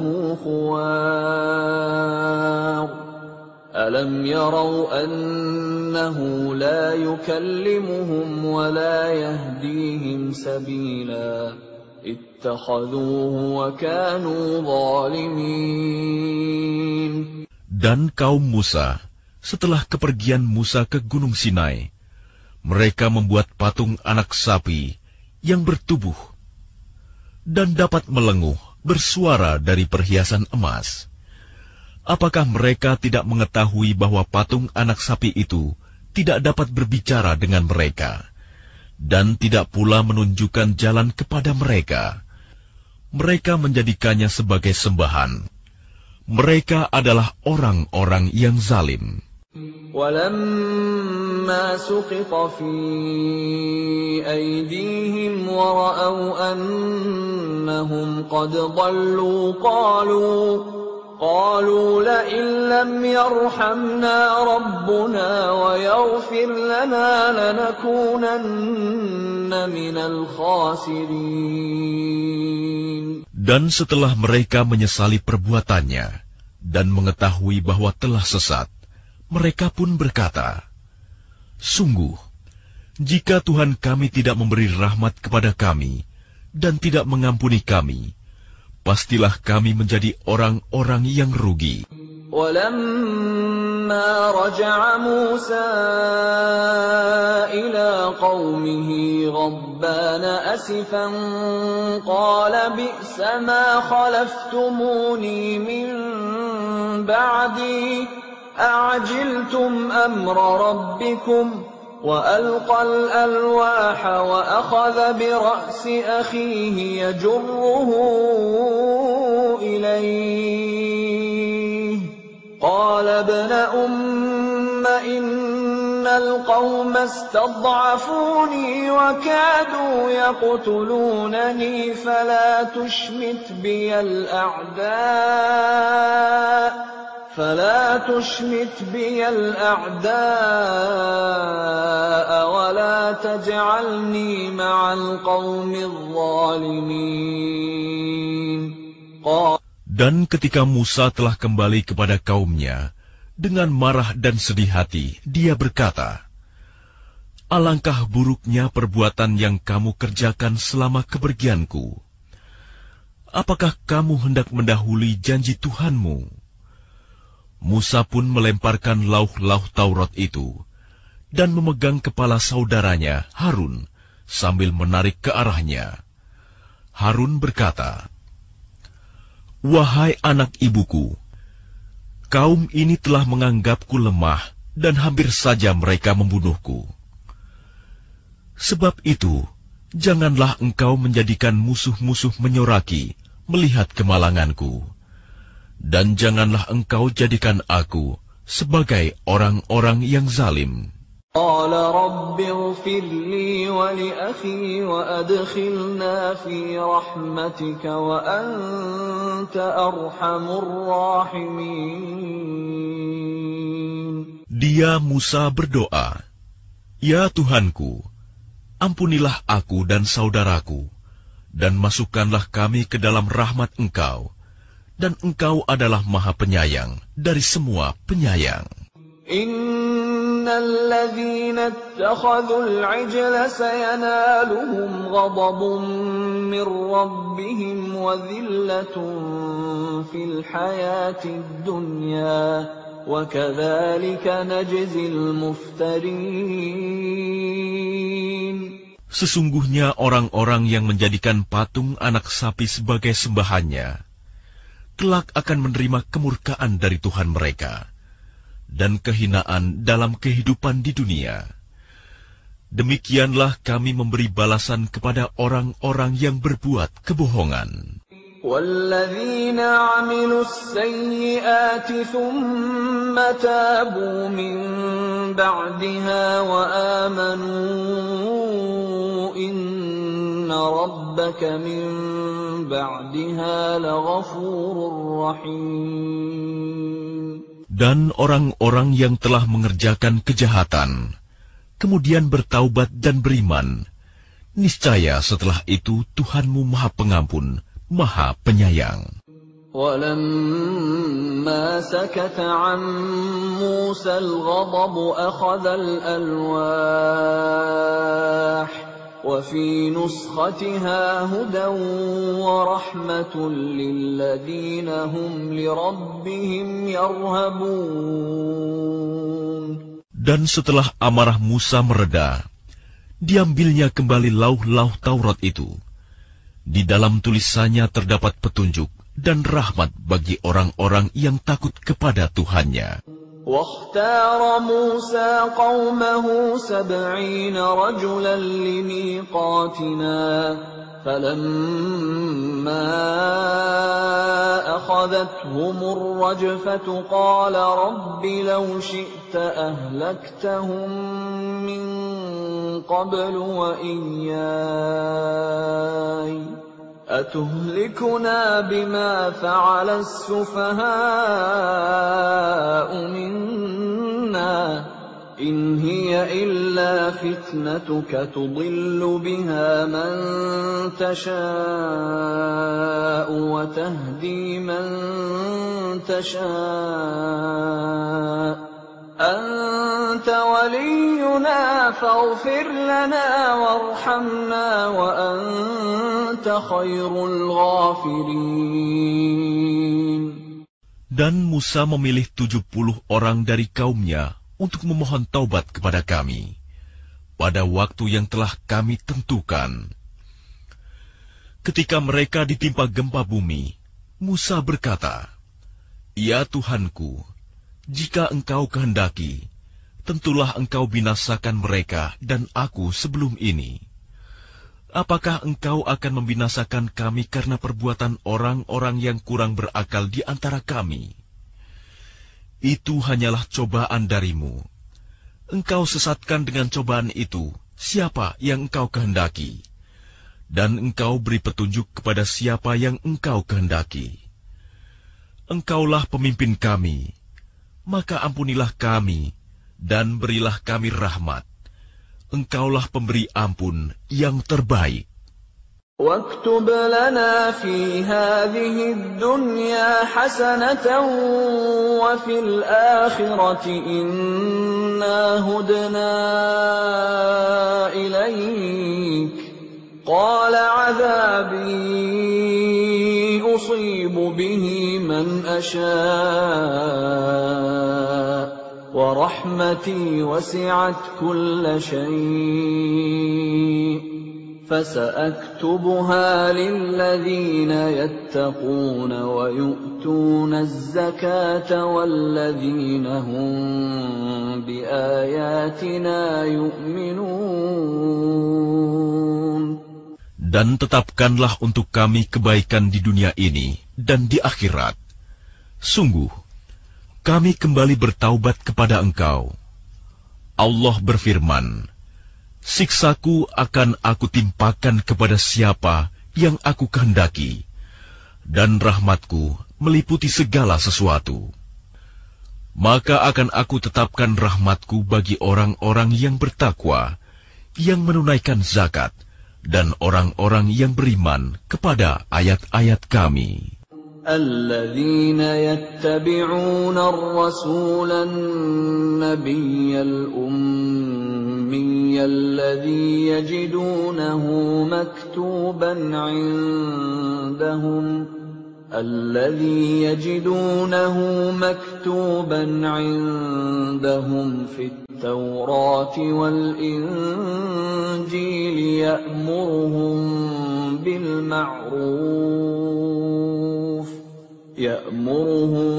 خُوَارٌ أَلَمْ يَرَوْا أَنَّهُ لَا يُكَلِّمُهُمْ وَلَا يَهْدِيهِمْ سَبِيلًا اتخذوه وكانوا ظالمين. Dan kaum Musa, setelah kepergian Musa ke Gunung Sinai, mereka membuat patung anak sapi yang bertubuh dan dapat melenguh bersuara dari perhiasan emas. Apakah mereka tidak mengetahui bahwa patung anak sapi itu tidak dapat berbicara dengan mereka, dan tidak pula menunjukkan jalan kepada mereka? Mereka menjadikannya sebagai sembahan. Mereka adalah orang-orang yang zalim. وَلَمَّا سُقِطَ فِي أَيْدِيهِمْ وَرَأَوْا أَنَّهُمْ قَدْ ضَلُّوا قَالُوا قالوا لئن لم يرحمنا ربنا ويغفر لنا لنكونن من الخاسرين. Dan setelah mereka menyesali perbuatannya dan mengetahui bahwa telah sesat, mereka pun berkata, "Sungguh, jika Tuhan kami tidak memberi rahmat kepada kami dan tidak mengampuni kami, pastilah kami menjadi orang-orang yang rugi." ولما رجع موسى إلى قومه غضبان أسفا قال بئس ما خلفتموني من بعدي أعجلتم أمر ربكم وألقى الألواح وأخذ برأس أخيه يجره إليه قال ابن أم إن القوم استضعفوني وكادوا يقتلونني فلا تشمت بي الأعداء فلا تشمت بي الأعداء ولا تجعلني مع القوم الظالمين قال. Dan ketika Musa telah kembali kepada kaumnya, dengan marah dan sedih hati, dia berkata, "Alangkah buruknya perbuatan yang kamu kerjakan selama kepergianku. Apakah kamu hendak mendahului janji Tuhanmu?" Musa pun melemparkan lauh-lauh Taurat itu, dan memegang kepala saudaranya, Harun, sambil menarik ke arahnya. Harun berkata, "Wahai anak ibuku, kaum ini telah menganggapku lemah dan hampir saja mereka membunuhku. Sebab itu, janganlah engkau menjadikan musuh-musuh menyoraki melihat kemalanganku, dan janganlah engkau jadikan aku sebagai orang-orang yang zalim." قال رب اغفر لي ولأخي وأدخلنا في رحمتك وأنت أرحم الراحمين. Dia Musa berdoa, "Ya Tuhanku, ampunilah aku dan saudaraku, dan masukkanlah kami ke dalam rahmat Engkau, dan Engkau adalah Maha Penyayang dari semua penyayang." إن الذين اتخذوا العجل سينالهم غضب من ربهم وذلة في الحياة الدنيا وكذلك نجزي المفترين. Sesungguhnya orang-orang yang menjadikan patung anak sapi sebagai sembahannya, kelak akan menerima kemurkaan dari Tuhan mereka dan kehinaan dalam kehidupan di dunia. Demikianlah kami memberi balasan kepada orang-orang yang berbuat kebohongan. وَالَّذِينَ عَمِلُوا السَّيِّئَاتِ ثُمَّ تَابُوا مِن بَعْدِهَا وَآمَنُوا إِنَّ رَبَّكَ مِن بَعْدِهَا لَغَفُورٌ رَّحِيمٌ. Dan orang-orang yang telah mengerjakan kejahatan, kemudian bertaubat dan beriman, niscaya setelah itu Tuhanmu Maha Pengampun, Maha Penyayang. وَلَمَّا سَكَتَ عَن مُّوسَى الْغَضَبُ أَخَذَ الْأَلْوَاحَ وفي نسختها هدى ورحمة للذين هم لربهم يرهبون. Dan setelah amarah Musa mereda, diambilnya kembali lauh-lauh Taurat itu. Di dalam tulisannya terdapat petunjuk dan rahmat bagi orang-orang yang takut kepada Tuhannya. واختار موسى قومه سبعين رجلا لميقاتنا فلما أخذتهم الرجفة قال رب لو شئت أهلكتهم من قبل وإياي أتهلكنا بما فعل السفهاء منا إن هي إلا فتنتك تضل بها من تشاء وتهدي من تشاء أنت ولينا فاغفر لنا وارحمنا وأنت خير الغافرين. Dan Musa memilih tujuh puluh orang dari kaumnya untuk memohon taubat kepada kami pada waktu yang telah kami tentukan. Ketika mereka ditimpa gempa bumi, Musa berkata, "Ya Tuhanku, jika Engkau kehendaki, tentulah Engkau binasakan mereka dan aku sebelum ini. Apakah Engkau akan membinasakan kami karena perbuatan orang-orang yang kurang berakal di antara kami? Itu hanyalah cobaan darimu. Engkau sesatkan dengan cobaan itu siapa yang Engkau kehendaki, dan Engkau beri petunjuk kepada siapa yang Engkau kehendaki. Engkaulah pemimpin kami, maka ampunilah kami, dan berilah kami rahmat. Engkaulah pemberi ampun yang terbaik." واكتب لنا في هذه الدنيا حسنة وفي الآخرة إنا هدنا إليك قال عذابي أصيب به من أشاء ورحمتي وسعت كل شيء فسأكتبها للذين يتقون ويؤتون الزكاة والذين هم بآياتنا يؤمنون. Dan tetapkanlah untuk kami kebaikan di dunia ini dan di akhirat. Sungguh, kami kembali bertaubat kepada Engkau. Allah berfirman, "Siksaku akan aku timpakan kepada siapa yang aku kehendaki, dan rahmatku meliputi segala sesuatu. Maka akan aku tetapkan rahmatku bagi orang-orang yang bertakwa, yang menunaikan zakat, dan orang-orang yang beriman kepada ayat-ayat kami." الذين يتبعون الرسول النبي الأمي الذي يجدونه مكتوبا عندهم الذي يجدونه مكتوبا عندهم في التوراة والإنجيل يأمرهم بالمعروف يأمرهم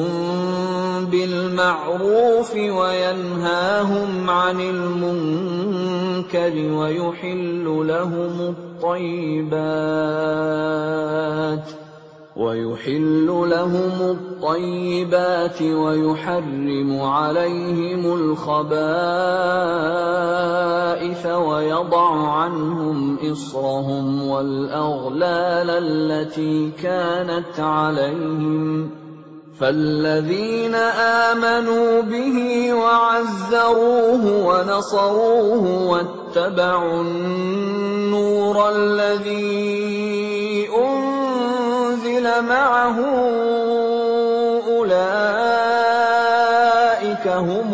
بالمعروف وينهاهم عن المنكر ويحل لهم الطيبات ويحل لهم الطيبات ويحرم عليهم الخبائث ويضع عنهم إصرهم والأغلال التي كانت عليهم فالذين آمنوا به وعزروه ونصروه واتبعوا النور الذي أنزل معه أولئك هم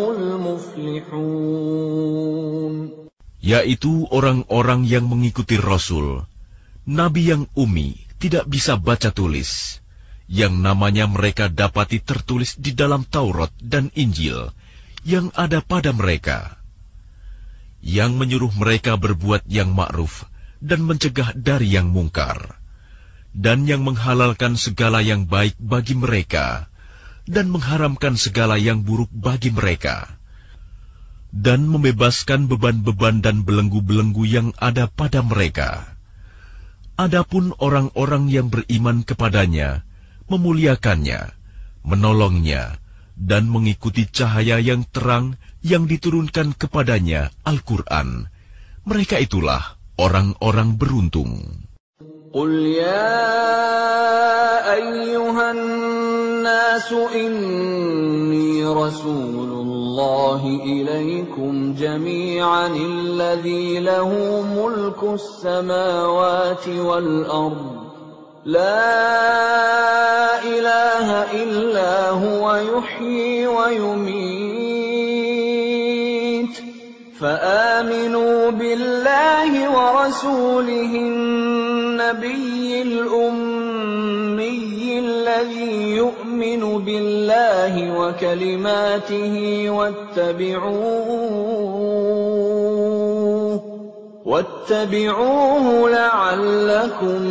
المفلحون. Yaitu orang-orang yang mengikuti Rasul, Nabi yang ummi, tidak bisa baca tulis, yang namanya mereka dapati tertulis di dalam Taurat dan Injil yang ada pada mereka, yang menyuruh mereka berbuat yang ma'ruf dan mencegah dari yang mungkar, dan yang menghalalkan segala yang baik bagi mereka dan mengharamkan segala yang buruk bagi mereka, dan membebaskan beban-beban dan belenggu-belenggu yang ada pada mereka. Adapun orang-orang yang beriman kepadanya, memuliakannya, menolongnya, dan mengikuti cahaya yang terang yang diturunkan kepadanya, Al-Quran, mereka itulah orang-orang beruntung. Qul ya ayyuhan الناس إني رسول الله إليكم جميعا الذي له ملك السماوات والأرض لا إله إلا هو يحيي ويميت فآمنوا بالله ورسوله النبي الأمي الذي يؤمن بالله وكلماته واتبعوه واتبعوه لعلكم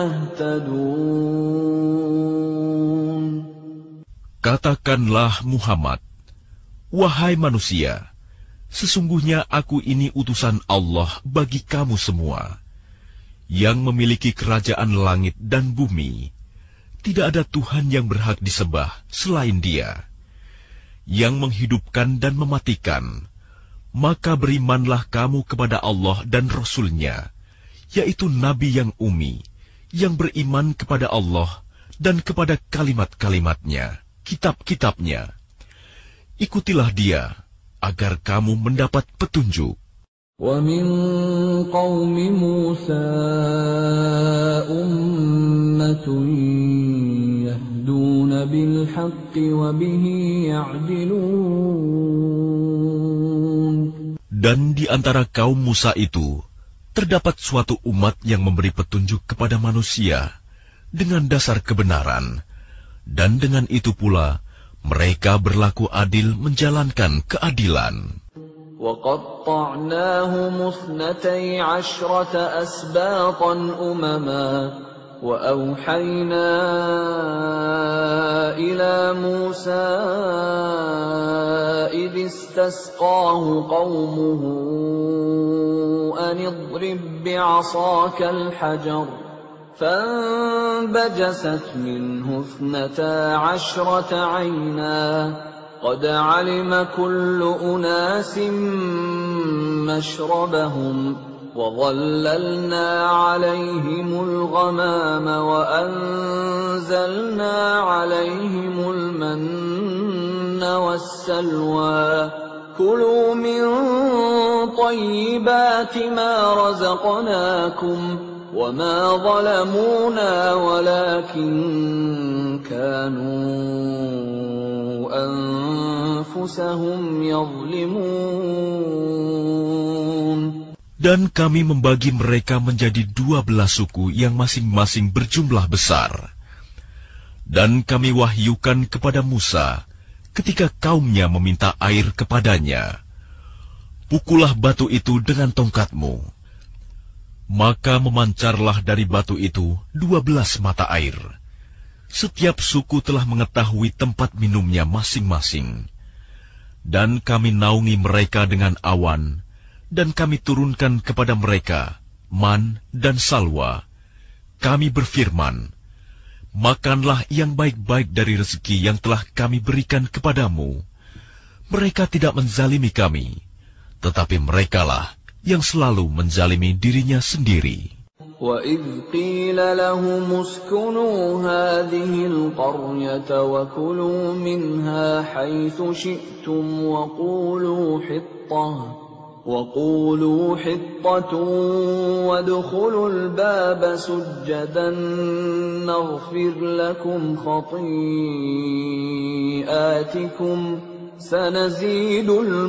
تهتدون. Katakanlah Muhammad, wahai manusia, sesungguhnya aku ini utusan Allah bagi kamu semua, yang memiliki kerajaan langit dan bumi. Tidak ada Tuhan yang berhak disembah selain Dia, yang menghidupkan dan mematikan. Maka berimanlah kamu kepada Allah dan Rasul-Nya, yaitu Nabi yang ummi, yang beriman kepada Allah dan kepada kalimat-kalimatnya, kitab-kitabnya. Ikutilah Dia, agar kamu mendapat petunjuk. وَمِنْ قَوْمِ مُوسَى أُمَّةٌ يَهْدُونَ بِالْحَقِّ وَبِهِ يَعْدِلُونَ. Dan di antara kaum Musa itu, terdapat suatu umat yang memberi petunjuk kepada manusia dengan dasar kebenaran, dan dengan itu pula mereka berlaku adil menjalankan keadilan. وَقَطَّعْنَاهُمُ اثْنَتَيْ عَشْرَةَ أَسْبَاطًا أُمَمًا وَأَوْحَيْنَا إِلَى مُوسَى إِذِ اسْتَسْقَاهُ قَوْمُهُ أَنِ اضْرِب بِّعَصَاكَ الْحَجَرَ فَانبَجَسَتْ مِنْهُ اثْنَتَا عَشْرَةَ عَيْنًا قَدْ عَلِمَ كُلُّ أُنَاسٍ مَّشْرَبَهُمْ وَظَلَّلْنَا عَلَيْهِمُ الْغَمَامَ وَأَنزَلْنَا عَلَيْهِمُ الْمَنَّ وَالسَّلْوَىٰ كُلُوا مِن طَيِّبَاتِ مَا رَزَقْنَاكُمْ وَمَا ظَلَمُونَا وَلَكِن كَانُوا أَنفُسَهُمْ يَظْلِمُونَ. Dan kami membagi mereka menjadi dua belas suku yang masing-masing berjumlah besar. Dan kami wahyukan kepada Musa ketika kaumnya meminta air kepadanya, pukullah batu itu dengan tongkatmu. Maka memancarlah dari batu itu dua belas mata air. Setiap suku telah mengetahui tempat minumnya masing-masing. Dan kami naungi mereka dengan awan, dan kami turunkan kepada mereka man dan salwa. Kami berfirman, makanlah yang baik-baik dari rezeki yang telah kami berikan kepadamu. Mereka tidak menzalimi kami, tetapi merekalah yang selalu menzalimi dirinya sendiri. وَإِذْ قِيلَ لَهُمُ اسْكُنُوا هَٰذِهِ الْقَرْيَةَ وَكُلُوا مِنْهَا حَيْثُ شِئْتُمْ وَقُولُوا حِطَّةٌ وَقُولُوا حِطَّةٌ وَادْخُلُوا الْبَابَ سُجَّدًا نَّغْفِرْ لَكُمْ خَطِيئَاتِكُمْ سَنَزِيدُ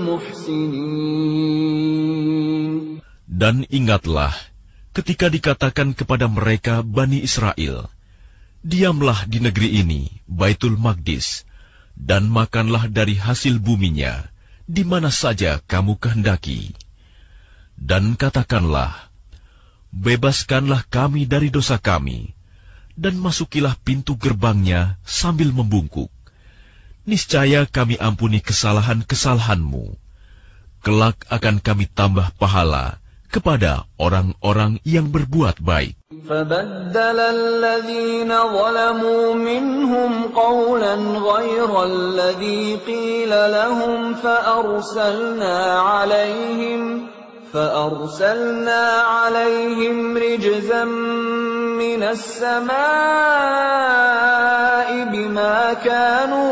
الْمُحْسِنِينَ. Dan ingatlah ketika dikatakan kepada mereka Bani Israel, diamlah di negeri ini, Baitul Maqdis, dan makanlah dari hasil buminya, di mana saja kamu kehendaki. Dan katakanlah, bebaskanlah kami dari dosa kami, dan masukilah pintu gerbangnya sambil membungkuk. Niscaya kami ampuni kesalahan-kesalahanmu. Kelak akan kami tambah pahala kepada orang-orang yang berbuat baik. فَبَدَّلَ الَّذِينَ ظَلَمُوا مِنْهُمْ قَوْلًا غَيْرَ الَّذِي قِيلَ لَهُمْ فَأَرْسَلْنَا عَلَيْهِمْ فَأَرْسَلْنَا عَلَيْهِمْ رِجْزًا مِنَ السَّمَاءِ بِمَا بما كانوا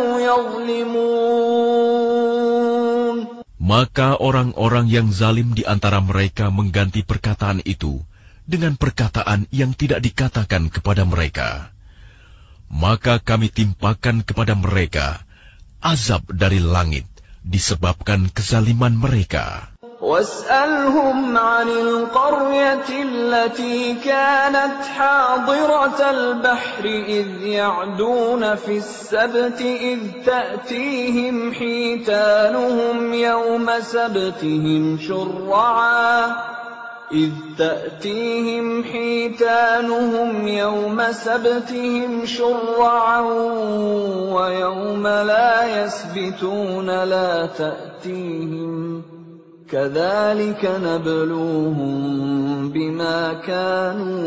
يظلمون. Maka orang-orang yang zalim di antara mereka mengganti perkataan itu dengan perkataan yang tidak dikatakan kepada mereka. Maka kami timpakan kepada mereka azab dari langit disebabkan kezaliman mereka. واسألهم عن القرية التي كانت حاضرة البحر إذ يعدون في السبت إذ تأتيهم حيتانهم يوم سبتهم شرعا إذ تأتيهم حيتانهم يوم سبتهم شرعا ويوم لا يسبتون لا تأتيهم كذلك نبلوهم بما كانوا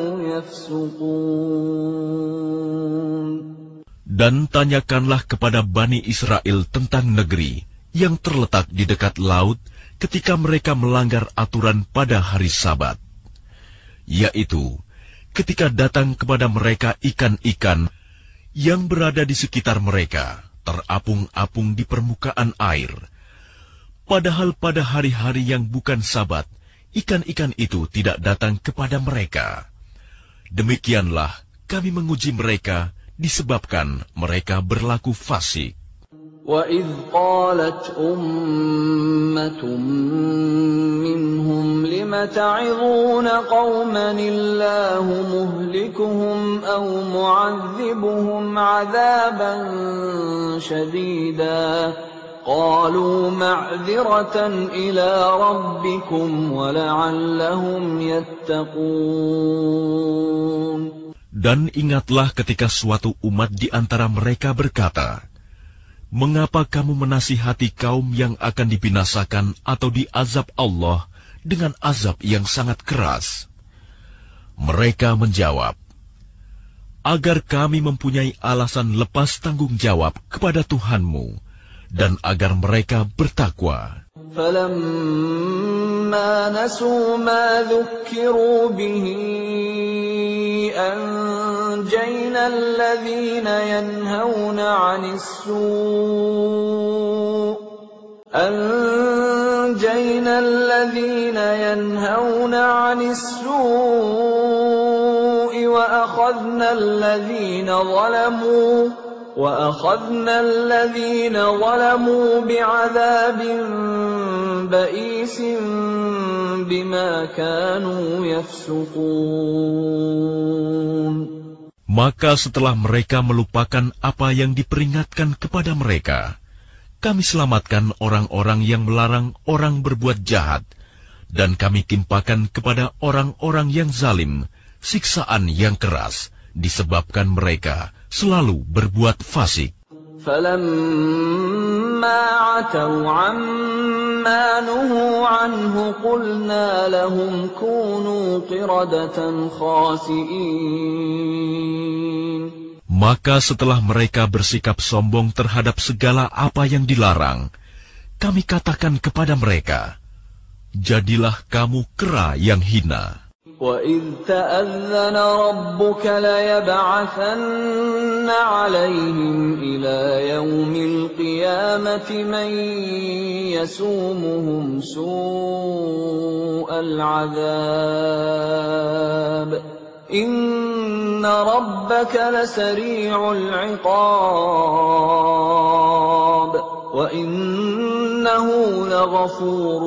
يفسقون. Dan tanyakanlah kepada Bani Israel tentang negeri yang terletak di dekat laut ketika mereka melanggar aturan pada hari Sabat, yaitu ketika datang kepada mereka ikan-ikan yang berada di sekitar mereka, terapung-apung di permukaan air. Padahal pada hari-hari yang bukan Sabat, ikan-ikan itu tidak datang kepada mereka. Demikianlah kami menguji mereka disebabkan mereka berlaku fasik. وَإِذْ قَالَتْ أُمَّةٌ مِّنْهُمْ لِمَ تَعِظُونَ قَوْمًا اللَّهُ مُهْلِكُهُمْ أَوْ مُعَذِّبُهُمْ عَذَابًا شَدِيدًا قَالُوا مَعْذِرَةً إِلَى رَبِّكُمْ وَلَعَلَّهُمْ يَتَّقُونَ. Dan ingatlah ketika suatu umat di antara mereka berkata, "Mengapa kamu menasihati kaum yang akan dibinasakan atau diazab Allah dengan azab yang sangat keras?" Mereka menjawab, "Agar kami mempunyai alasan lepas tanggung jawab kepada Tuhanmu, dan agar mereka bertakwa." فَلَمَّا نَسُوا مَا ذُكِّرُوا بِهِ أَنْجَيْنَا الَّذِينَ يَنْهَوْنَ عَنِ السُّوءِ أَنْجَيْنَا الَّذِينَ يَنْهَوْنَ عَنِ السُّوءِ وَأَخَذْنَا الَّذِينَ ظَلَمُوا وَأَخَذْنَا الَّذِينَ ظَلَمُوا بِعَذَابٍ بَئِيسٍ بِمَا كَانُوا يَفْسُقُونَ. Maka setelah mereka melupakan apa yang diperingatkan kepada mereka, kami selamatkan orang-orang yang melarang orang berbuat jahat, dan kami timpakan kepada orang-orang yang zalim siksaan yang keras, disebabkan mereka selalu berbuat fasik. فَلَمَّا عَتَوْا عَمَّا نُهُوا عَنْهُ قُلْنَا لَهُمْ كُونُوا قِرَدَةً خَاسِئِينَ. Maka setelah mereka bersikap sombong terhadap segala apa yang dilarang, kami katakan kepada mereka, "Jadilah kamu kera yang hina." وَإِذْ تَأَذَّنَ رَبُّكَ لَيَبْعَثَنَّ عَلَيْهِمْ إِلَى يَوْمِ الْقِيَامَةِ مَنْ يَسُومُهُمْ سُوءَ الْعَذَابِ إِنَّ رَبَّكَ لَسَرِيعُ الْعِقَابِ وَإِنَّهُ لَغَفُورٌ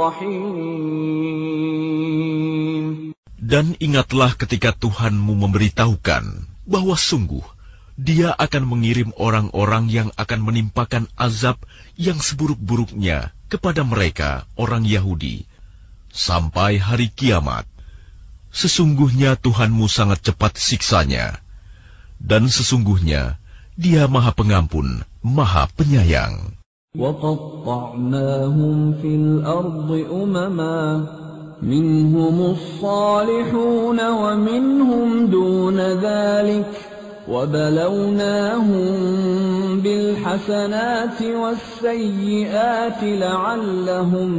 رَحِيمٌ. Dan ingatlah ketika Tuhanmu memberitahukan bahwa sungguh Dia akan mengirim orang-orang yang akan menimpakan azab yang seburuk-buruknya kepada mereka, orang Yahudi, sampai hari kiamat. Sesungguhnya Tuhanmu sangat cepat siksanya, dan sesungguhnya Dia Maha Pengampun, Maha Penyayang. وَقَطَّعْنَاهُمْ فِي الْأَرْضِ أُمَمًا مِنْهُمُ الصَّالِحُونَ وَمِنْهُمْ دُونَ ذَلِكَ وَبَلَوْنَاهُمْ بِالْحَسَنَاتِ وَالسَّيِّئَاتِ لَعَلَّهُمْ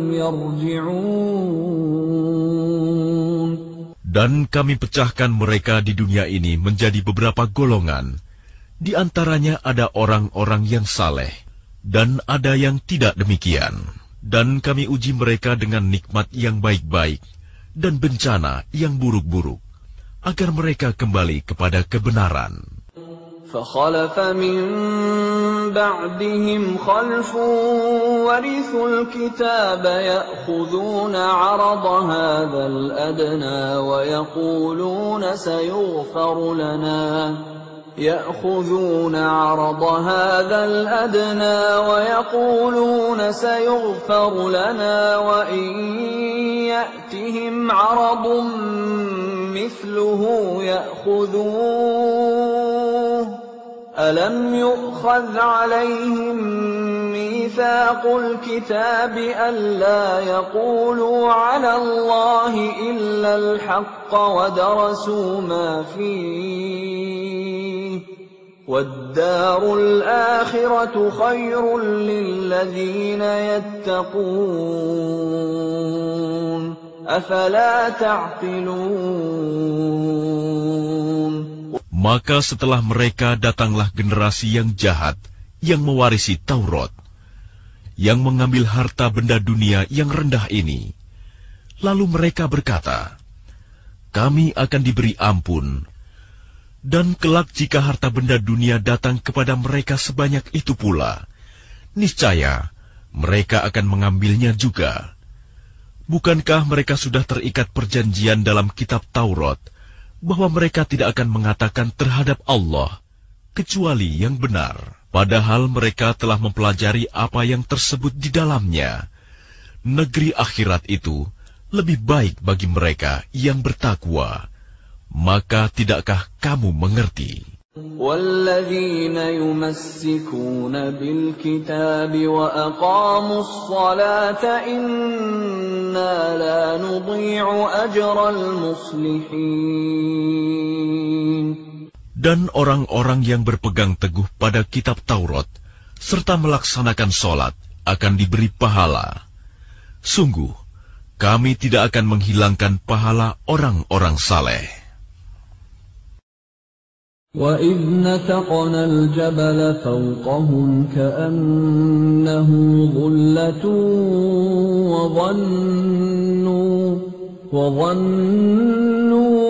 يَرْجِعُونَ. Dan kami pecahkan mereka di dunia ini menjadi beberapa golongan, Di antaranya ada orang-orang yang saleh, dan ada yang tidak demikian. Dan kami uji mereka dengan nikmat yang baik-baik, dan bencana yang buruk-buruk, agar mereka kembali kepada kebenaran. فَخَلَفَ مِن بَعْدِهِمْ خَلْفٌ وَرِثُوا الْكِتَابَ يَأْخُذُونَ عَرَضَ هَذَا الْأَدْنَى وَيَقُولُونَ سَيُغْفَرُ لَنَا يَأْخُذُونَ عَرَضَ هَذَا الْأَدْنَى وَيَقُولُونَ سَيُغْفَرُ لَنَا وَإِنْ يَأْتِهِمْ عَرَضٌ مِثْلُهُ يَأْخُذُوهُ أَلَمْ يُؤْخَذْ عَلَيْهِمْ مِيثَاقُ الْكِتَابِ أَلَّا يَقُولُوا عَلَى اللَّهِ إِلَّا الْحَقَّ وَدَرَسُوا مَا فِيهِ وَالدَّارُ الْآخِرَةُ خَيْرٌ لِّلَّذِينَ يَتَّقُونَ أَفَلَا تَعْقِلُونَ. Maka setelah mereka datanglah generasi yang jahat, yang mewarisi Taurat, yang mengambil harta benda dunia yang rendah ini. Lalu mereka berkata, kami akan diberi ampun, dan kelak jika harta benda dunia datang kepada mereka sebanyak itu pula, niscaya mereka akan mengambilnya juga. Bukankah mereka sudah terikat perjanjian dalam kitab Taurat, bahwa mereka tidak akan mengatakan terhadap Allah kecuali yang benar, padahal mereka telah mempelajari apa yang tersebut di dalamnya. Negeri akhirat itu lebih baik bagi mereka yang bertakwa. Maka tidakkah kamu mengerti? وَالَّذِينَ يُمَسِّكُونَ بِالْكِتَابِ وَأَقَامُوا الصَّلَاةَ إِنَّا لَا نُضِيعُ أَجْرَ الْمُصْلِحِينَ. Dan orang-orang yang berpegang teguh pada kitab Taurat serta melaksanakan sholat akan diberi pahala. Sungguh, kami tidak akan menghilangkan pahala orang-orang saleh. وَإِذْ نَتَقْنَا الْجَبَلَ فَوْقَهُمْ كَأَنَّهُ ظُلَّةٌ وَظَنُّوا وَظَنُّوا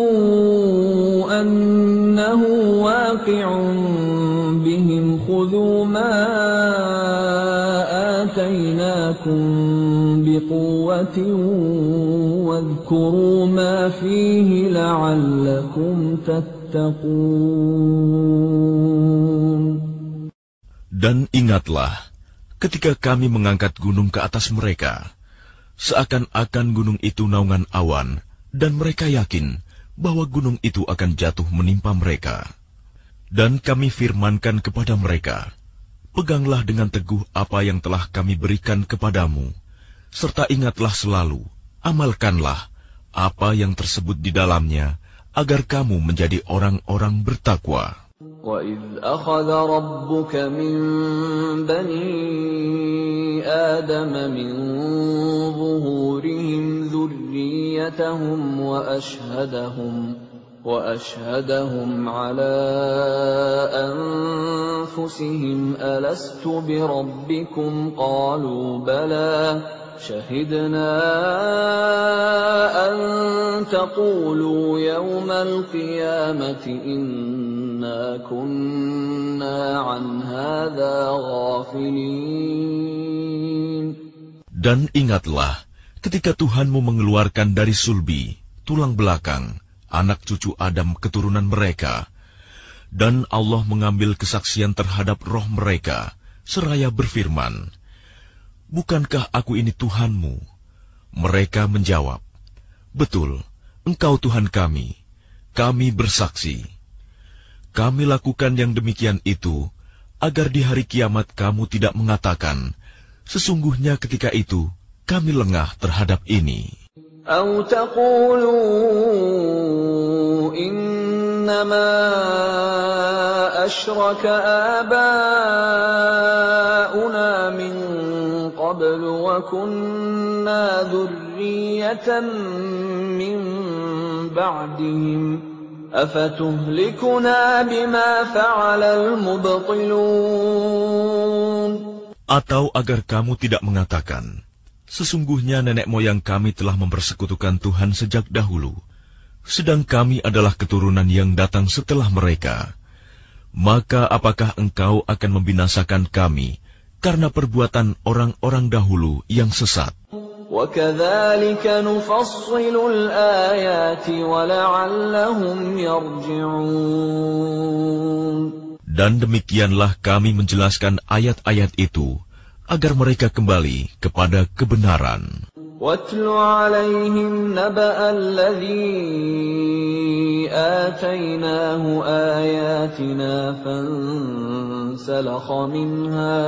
أَنَّهُ واقع بهم خُذُوا مَا آتَيْنَاكُمْ بِقُوَّةٍ وَاذْكُرُوا مَا فِيهِ لَعَلَّكُمْ تَتَّقُونَ. Dan ingatlah, ketika kami mengangkat gunung ke atas mereka, seakan-akan gunung itu naungan awan, dan mereka yakin bahwa gunung itu akan jatuh menimpa mereka. Dan kami firmankan kepada mereka, peganglah dengan teguh apa yang telah kami berikan kepadamu, serta ingatlah selalu, amalkanlah apa yang tersebut di dalamnya, agar kamu menjadi orang-orang bertakwa. وَإِذْ أَخَذَ رَبُّكَ مِنْ بَنِي آدَمَ مِنْ ظُهُورِهِمْ ذُرِّيَّتَهُمْ وَأَشْهَدَهُمْ وَأَشْهَدَهُمْ عَلَى أَنفُسِهِمْ أَلَسْتُ بِرَبِّكُمْ قَالُوا بَلَى شَهِدْنَا أَن تَقُولُوا يَوْمَ الْقِيَامَةِ إِنَّا كُنَّا عَنْ هَذَا غَافِلِينَ. Dan ingatlah ketika Tuhanmu mengeluarkan dari sulbi, tulang belakang, anak cucu Adam keturunan mereka, dan Allah mengambil kesaksian terhadap roh mereka, seraya berfirman, bukankah aku ini Tuhanmu? Mereka menjawab, betul, engkau Tuhan kami, kami bersaksi. Kami lakukan yang demikian itu, agar di hari kiamat kamu tidak mengatakan, sesungguhnya ketika itu kami lengah terhadap ini. أَوْ تَقُولُوا إِنَّمَا أَشْرَكَ آبَاؤُنَا مِنْ قَبْلُ وَكُنَّا ذُرِّيَّةً مِنْ بَعْدِهِمْ أفتهلكنا بما فعل المبطلون. Atau agar kamu tidak mengatakan, sesungguhnya nenek moyang kami telah mempersekutukan Tuhan sejak dahulu, sedang kami adalah keturunan yang datang setelah mereka. Maka apakah engkau akan membinasakan kami karena perbuatan orang-orang dahulu yang sesat? وَكَذَلِكَ نُفَصِّلُ الْآيَاتِ وَلَعَلَّهُمْ يَرْجِعُونَ. Dan demikianlah kami menjelaskan ayat-ayat itu agar mereka kembali kepada kebenaran. وَاتْلُ عَلَيْهِمْ نَبَأَ الَّذِي آتَيْنَاهُ آيَاتِنَا فَانسَلَخَ مِنْهَا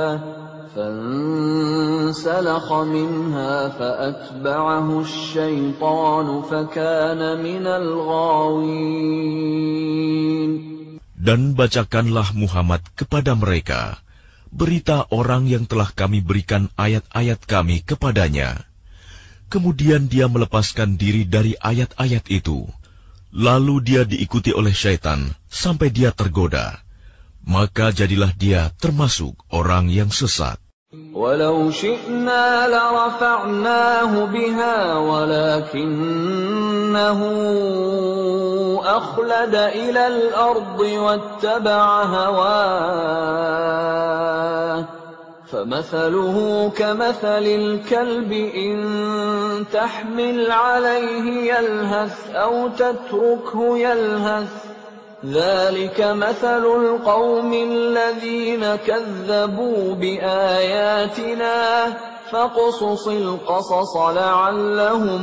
فَانسَلَخَ مِنْهَا فَأَتْبَعَهُ الشَّيْطَانُ فَكَانَ مِنَ الْغَاوِينَ. Dan bacakanlah Muhammad kepada mereka berita orang yang telah kami berikan ayat-ayat kami kepadanya. Kemudian dia melepaskan diri dari ayat-ayat itu. Lalu dia diikuti oleh syaitan sampai dia tergoda. Maka jadilah dia termasuk orang yang sesat. وَلَوْ شِئْنَا لَرَفَعْنَاهُ بِهَا وَلَكِنَّهُ أَخْلَدَ إِلَى الْأَرْضِ وَاتَّبَعَ هَوَاهُ فَمَثَلُهُ كَمَثَلِ الْكَلْبِ إِن تَحْمِلْ عَلَيْهِ يَلْهَثْ أَوْ تَتْرُكْهُ يَلْهَث ذَلِكَ مَثَلُ الْقَوْمِ الَّذِينَ كَذَّبُوا بِآيَاتِنَا فَاقْصُصِ الْقَصَصَ لَعَلَّهُمْ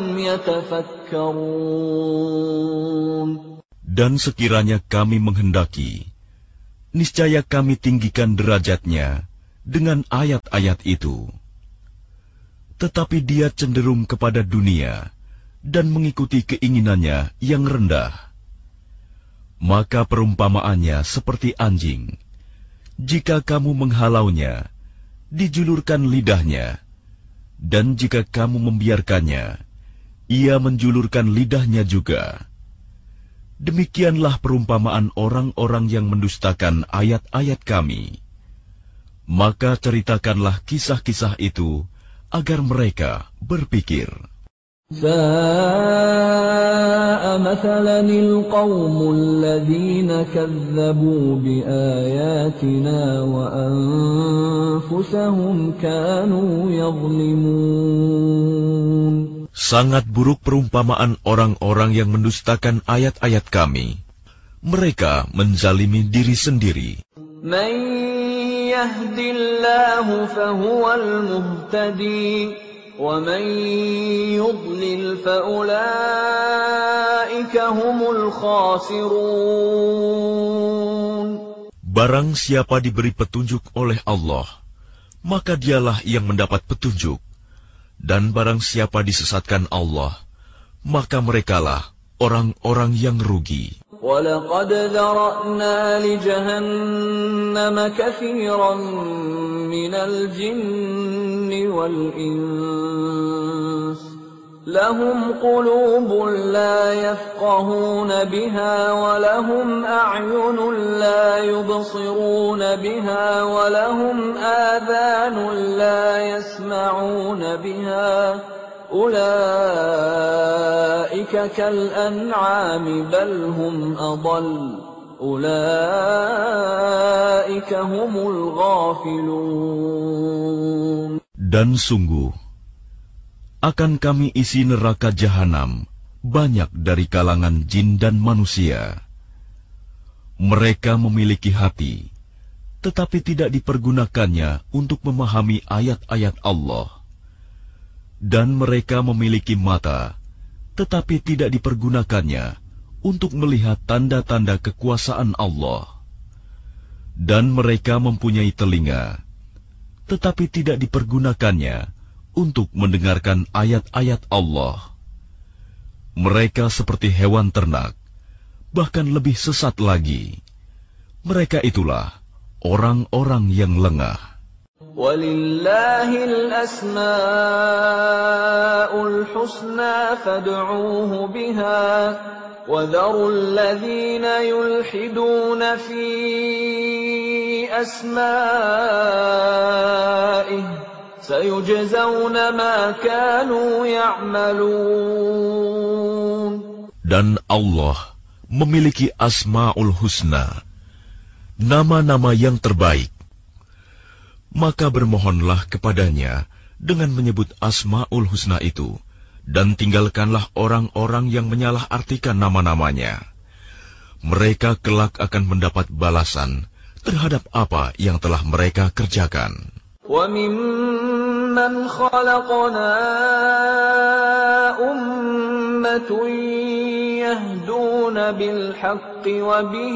يَتَفَكَّرُونَ. Dan sekiranya kami menghendaki, niscaya kami tinggikan derajatnya dengan ayat-ayat itu. Tetapi dia cenderung kepada dunia dan mengikuti keinginannya yang rendah. Maka perumpamaannya seperti anjing. Jika kamu menghalaunya, dijulurkan lidahnya. Dan jika kamu membiarkannya, ia menjulurkan lidahnya juga. Demikianlah perumpamaan orang-orang yang mendustakan ayat-ayat kami. Maka ceritakanlah kisah-kisah itu agar mereka berpikir. سَاءَ مَثَلًا الْقَوْمُ الَّذِينَ كَذَّبُوا بِآيَاتِنَا وَأَنفُسَهُمْ كَانُوا يَظْلِمُونَ. Sangat buruk perumpamaan orang-orang yang mendustakan ayat-ayat kami. Mereka menzalimi diri sendiri. مَن يَهْدِ اللَّهُ فَهُوَ الْمُهْتَدِي وَمَن يُضْلِلْ فَأُولَئِكَ هُمُ الْخَاسِرُونَ. Barang siapa diberi petunjuk oleh Allah, maka dialah yang mendapat petunjuk. Dan barang siapa disesatkan Allah, maka merekalah orang-orang yang rugi. وَلَقَدْ ذَرَأْنَا لِجَهَنَّمَ كَثِيرًا مِنَ الْجِنِّ وَالْإِنسِ لَهُمْ قُلُوبٌ لَا يَفْقَهُونَ بِهَا وَلَهُمْ أَعْيُنٌ لَا يُبْصِرُونَ بِهَا وَلَهُمْ آذَانٌ لَا يَسْمَعُونَ بِهَا أُولَئِكَ كَالْأَنْعَامِ بَلْ هُمْ أَضَلُّ أُولَئِكَ هُمُ الْغَافِلُونَ. Dan sungguh, akan kami isi neraka jahanam banyak dari kalangan jin dan manusia. Mereka memiliki hati, tetapi tidak dipergunakannya untuk memahami ayat-ayat Allah. Dan mereka memiliki mata, tetapi tidak dipergunakannya untuk melihat tanda-tanda kekuasaan Allah. Dan mereka mempunyai telinga, tetapi tidak dipergunakannya untuk mendengarkan ayat-ayat Allah. Mereka seperti hewan ternak, bahkan lebih sesat lagi. Mereka itulah orang-orang yang lengah. وَلِلَّهِ الْأَسْمَاءُ الْحُسْنَى فَادْعُوهُ بِهَا وَذَرُوا الَّذِينَ يُلْحِدُونَ فِي أَسْمَائِهِ سَيُجْزَوْنَ مَا كَانُوا يَعْمَلُونَ. Dan Allah memiliki Asma'ul Husna, nama-nama yang terbaik. Maka bermohonlah kepadanya dengan menyebut Asma'ul Husna itu, dan tinggalkanlah orang-orang yang menyalahartikan nama-namanya. Mereka kelak akan mendapat balasan terhadap apa yang telah mereka kerjakan. وَمِمَّنْ خَلَقْنَا أُمَّةٌ يَهْدُونَ بِالْحَقِّ وَبِهِ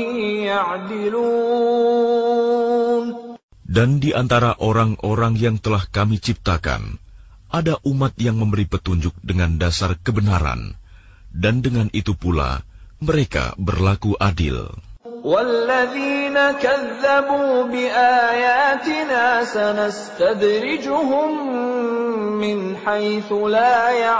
يَعْدِلُونَ. Dan di antara orang-orang yang telah kami ciptakan, ada umat yang memberi petunjuk dengan dasar kebenaran, dan dengan itu pula mereka berlaku adil. وَالَّذِينَ كَذَّبُوا بِآيَاتِنَا سَنَسْتَدْرِجُهُم مِّنْ حَيْثُ لَا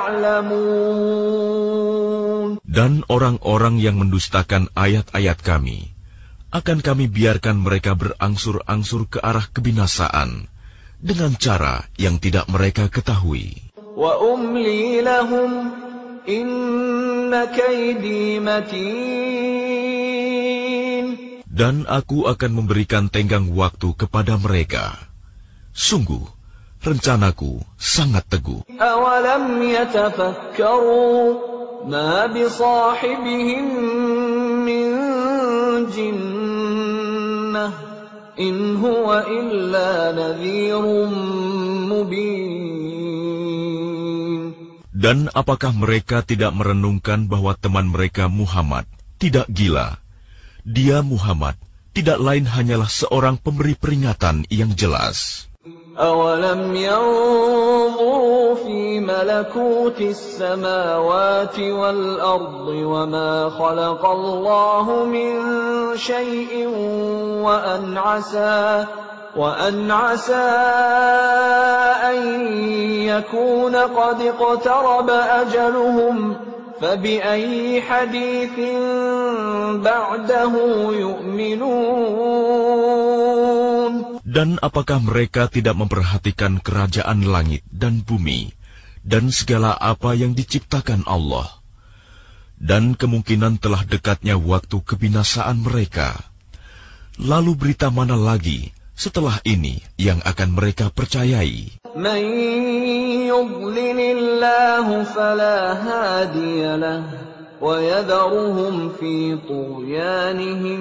يَعْلَمُونَ. Dan orang-orang yang mendustakan ayat-ayat kami, akan kami biarkan mereka berangsur-angsur ke arah kebinasaan dengan cara yang tidak mereka ketahui. وَأُمْلِي لَهُمْ إِنَّ كَيْدِي مَتِينٌ. Dan aku akan memberikan tenggang waktu kepada mereka. Sungguh, rencanaku sangat teguh. أَوَلَمْ يَتَفَكَّرُوا مَا بِصَاحِبِهِم مِّن جِنَّةٍ إِنْ هُوَ إِلَّا نَذِيرٌ مُبِينٌ. Dan apakah mereka tidak merenungkan bahwa teman mereka Muhammad tidak gila? Dia Muhammad tidak lain hanyalah seorang pemberi peringatan yang jelas. أَوَلَمْ يَنظُرُوا فِي مَلَكُوتِ السَّمَاوَاتِ وَالْأَرْضِ وَمَا خَلَقَ اللَّهُ مِنْ شَيْءٍ وَأَنْ عَسَى وَأَنْ عَسَى أَنْ يَكُونَ قَدِ اقْتَرَبَ أَجَلُهُمْ فَبِأَيِّ حَدِيثٍ بَعْدَهُ يُؤْمِنُونَ. Dan apakah mereka tidak memperhatikan kerajaan langit dan bumi, dan segala apa yang diciptakan Allah, dan kemungkinan telah dekatnya waktu kebinasaan mereka? Lalu berita mana lagi setelah ini yang akan mereka percayai? مَن يُضْلِلِ اللَّهُ فَلَا هَادِيَ لَهُ وَيَذَرُهُمْ فِي طُغْيَانِهِمْ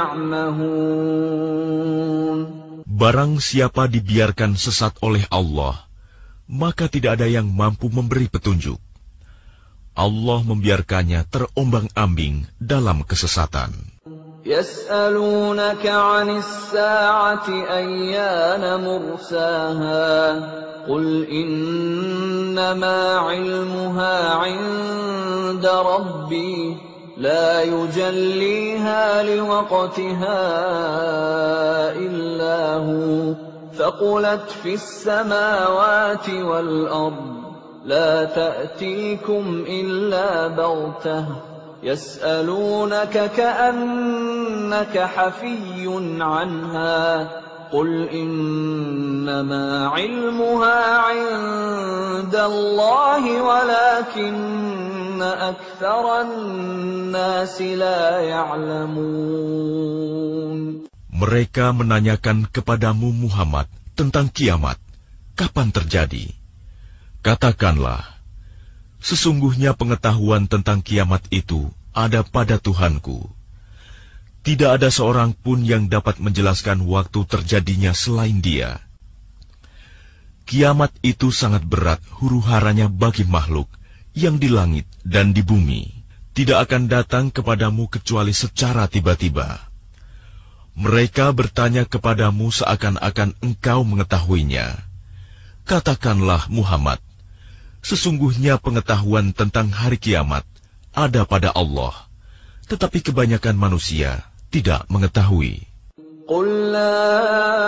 يَعْمَهُونَ. Barang siapa dibiarkan sesat oleh Allah, maka tidak ada yang mampu memberi petunjuk. Allah membiarkannya terombang-ambing dalam kesesatan. يَسْأَلُونَكَ عَنِ السَّاعَةِ أَيَّانَ مُرْسَاهَا قُلْ إِنَّمَا عِلْمُهَا عِندَ رَبِّي لَا يُجَلِّيهَا لِوَقْتِهَا إِلَّا هُوَ ثَقُلَتْ فِي السَّمَاوَاتِ وَالْأَرْضِ لَا تَأْتِيكُمْ إِلَّا بَغْتَةً يَسْأَلُونَكَ كَأَنَّكَ حَفِيٌّ عَنْهَا قُلْ إِنَّمَا عِلْمُهَا عِندَ اللَّهِ وَلَكِنَّ أَكْثَرَ النَّاسِ لَا يَعْلَمُونَ. Mereka menanyakan kepadamu Muhammad tentang kiamat, kapan terjadi? Katakanlah, sesungguhnya pengetahuan tentang kiamat itu ada pada Tuhanku. Tidak ada seorang pun yang dapat menjelaskan waktu terjadinya selain Dia. Kiamat itu sangat berat huru-haranya bagi makhluk yang di langit dan di bumi. Tidak akan datang kepadamu kecuali secara tiba-tiba. Mereka bertanya kepadamu seakan-akan engkau mengetahuinya. Katakanlah Muhammad, sesungguhnya pengetahuan tentang hari kiamat ada pada Allah, tetapi kebanyakan manusia tidak mengetahui. قل لا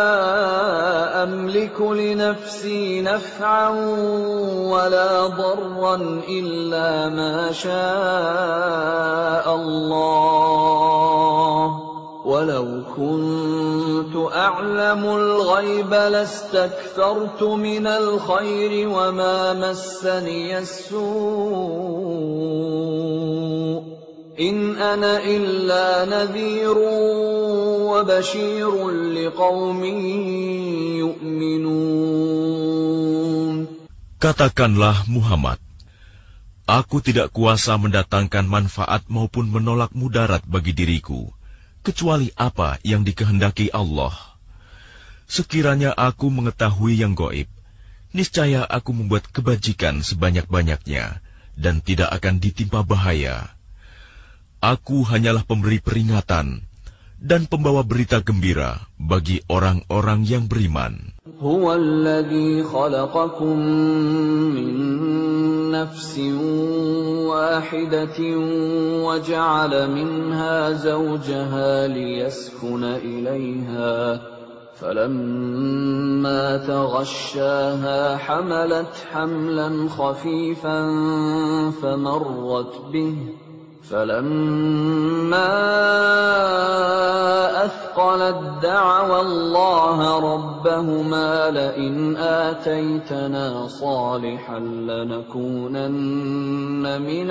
أملك لنفسي نفعا ولا ضرا إلا ما شاء الله ولو كنت أعلم الغيب لاستكثرت من الخير وما مسني السوء إن أنا إلا نذير وبشير لقوم يؤمنون. Katakanlah Muhammad, aku tidak kuasa mendatangkan manfaat maupun menolak mudarat bagi diriku, kecuali apa yang dikehendaki Allah. Sekiranya aku mengetahui yang gaib, niscaya aku membuat kebajikan sebanyak-banyaknya dan tidak akan ditimpa bahaya. Aku hanyalah pemberi peringatan dan pembawa berita gembira bagi orang-orang yang beriman. Huwa alladhi khalaqakum min nafsin wahidatin wa ja'ala minha zawjaha liyaskuna ilayha falamma taghashaha hamalat hamlan khafifan famarrat bihi فلما أثقلت دعوا الله ربهما لئن آتيتنا صالحا لنكونن من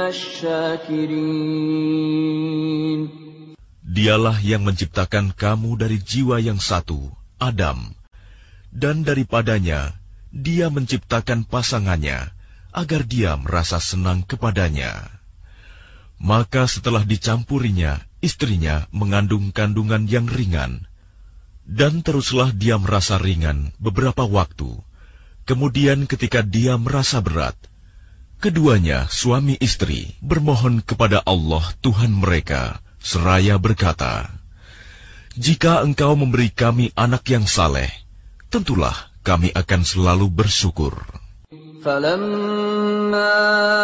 الشاكرين. Dialah yang menciptakan kamu dari jiwa yang satu, Adam, dan daripadanya Dia menciptakan pasangannya agar dia merasa senang kepadanya. Maka setelah dicampurinya, istrinya mengandung kandungan yang ringan. Dan teruslah dia merasa ringan beberapa waktu. Kemudian ketika dia merasa berat, keduanya suami istri bermohon kepada Allah Tuhan mereka, seraya berkata, "Jika Engkau memberi kami anak yang saleh, tentulah kami akan selalu bersyukur." فَلَمَّا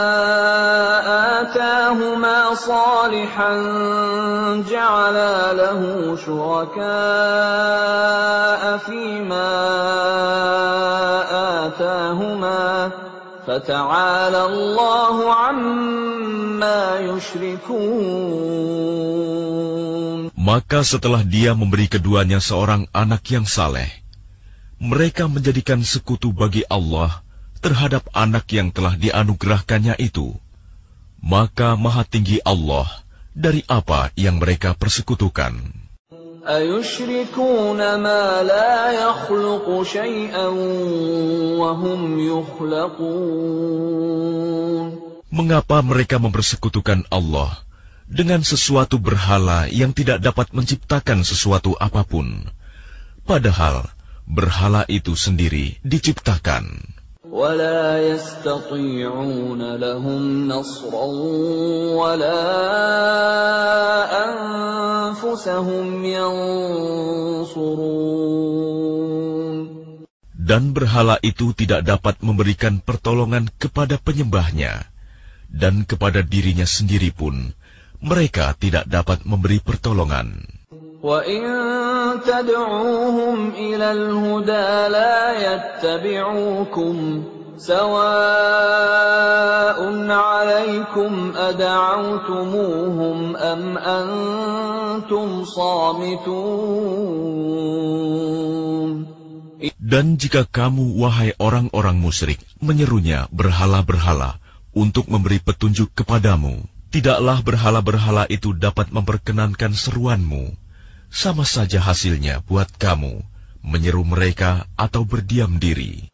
آتَاهُمَا صَالِحًا جَعَلَا لَهُ شُرَكَاءَ فِيمَا آتَاهُمَا فَتَعَالَى اللَّهُ عَمَّا يُشْرِكُونَ. Maka setelah dia memberi keduanya seorang anak yang saleh, mereka menjadikan sekutu bagi Allah terhadap anak yang telah dianugerahkannya itu. Maka maha tinggi Allah dari apa yang mereka persekutukan. Ayushrikuna ma la yakhluqu syai'an wa hum yukhlaqun. Mengapa mereka mempersekutukan Allah dengan sesuatu berhala yang tidak dapat menciptakan sesuatu apapun, padahal berhala itu sendiri diciptakan. ولا يستطيعون لهم نصرا ولا أنفسهم ينصرون. Dan berhala itu tidak dapat memberikan pertolongan kepada penyembahnya, dan kepada dirinya sendiri pun mereka tidak dapat memberi pertolongan. وَإِن تَدْعُوهُمْ إِلَى الْهُدَى لَا يَتَّبِعُوكُمْ سَوَاءٌ عَلَيْكُمْ أَدَعَوْتُمُوهُمْ أَمْ أَنْتُمْ صَامِتُونَ. Dan jika kamu, wahai orang-orang musyrik, menyerunya berhala-berhala untuk memberi petunjuk kepadamu, tidaklah berhala-berhala itu dapat memperkenankan seruanmu. Sama saja hasilnya buat kamu menyeru mereka atau berdiam diri.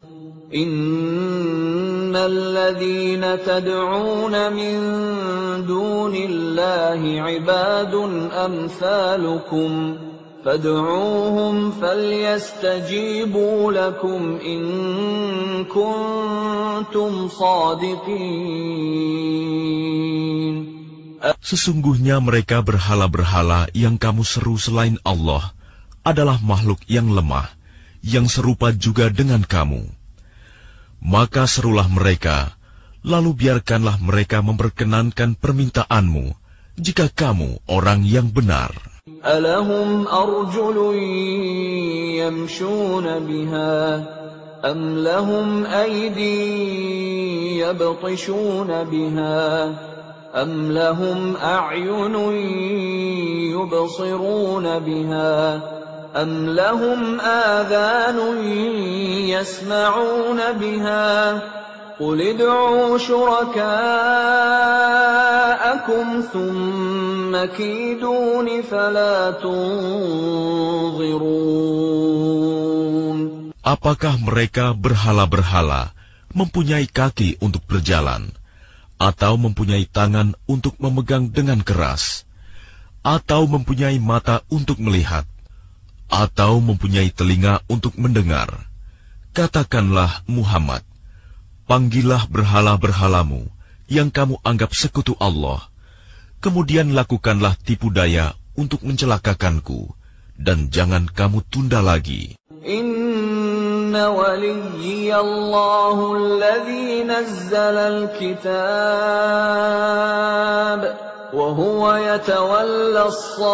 Innal ladzina tad'una min dunillahi ibadun amsalukum fad'uuhum falyastajibu lakum in kuntum shadiqin. Sesungguhnya mereka berhala-berhala yang kamu seru selain Allah adalah makhluk yang lemah, yang serupa juga dengan kamu. Maka serulah mereka, lalu biarkanlah mereka memperkenankan permintaanmu, jika kamu orang yang benar. ألهم أرجل يمشون بها أم لهم أيدي يبطشون بها أم لهم أعين يبصرون بها أم لهم آذان يسمعون بها قل ادعوا شركاءكم ثم كيدون فلا تنظرون. Apakah mereka berhala-berhala mempunyai kaki untuk berjalan, atau mempunyai tangan untuk memegang dengan keras, atau mempunyai mata untuk melihat, atau mempunyai telinga untuk mendengar? Katakanlah Muhammad, panggillah berhala-berhalamu yang kamu anggap sekutu Allah, kemudian lakukanlah tipu daya untuk mencelakakanku, dan jangan kamu tunda lagi. Inna waliyallahu alladhi nazzala al-kitab wa huwa yatawalla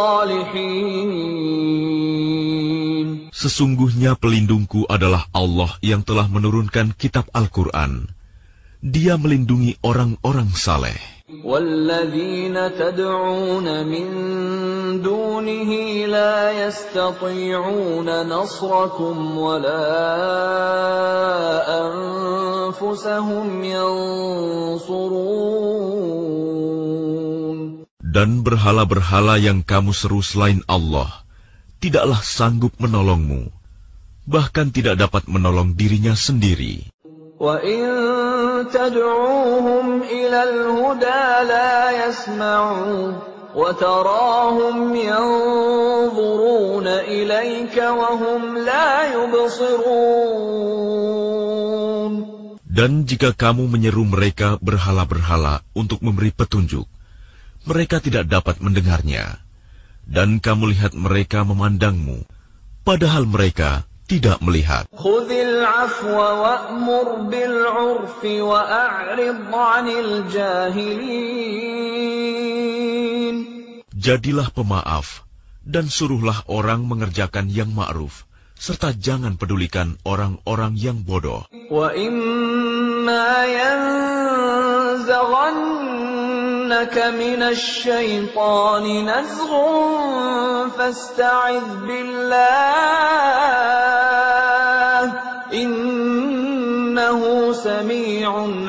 as-salihin. Sesungguhnya pelindungku adalah Allah yang telah menurunkan kitab Al-Quran. Dia melindungi orang-orang saleh. وَالَّذِينَ تَدْعُونَ مِن دُونِهِ لَا يَسْتَطِيعُونَ نَصْرَكُمْ وَلَا أَنفُسَهُمْ يَنصُرُونَ. Dan berhala-berhala yang kamu seru selain Allah tidaklah sanggup menolongmu, bahkan tidak dapat menolong dirinya sendiri. وَإِن تَدْعُوهُمْ إِلَى الْهُدَى لَا يَسْمَعُوا وَتَرَاهُمْ يَنظُرُونَ إِلَيْكَ وَهُمْ لَا يُبْصِرُونَ. Dan jika kamu menyeru mereka berhala-berhala untuk memberi petunjuk, mereka tidak dapat mendengarnya. Dan kamu lihat mereka memandangmu, padahal mereka tidak melihat. Khudhil afwa wa'mur bil 'urfi wa'rid 'anil jahilin. Jadilah pemaaf dan suruhlah orang mengerjakan yang ma'ruf, serta jangan pedulikan orang-orang yang bodoh. Wa imma yanzaghannaka minasy syaitani nazghun fasta'idz billah innahu sami'un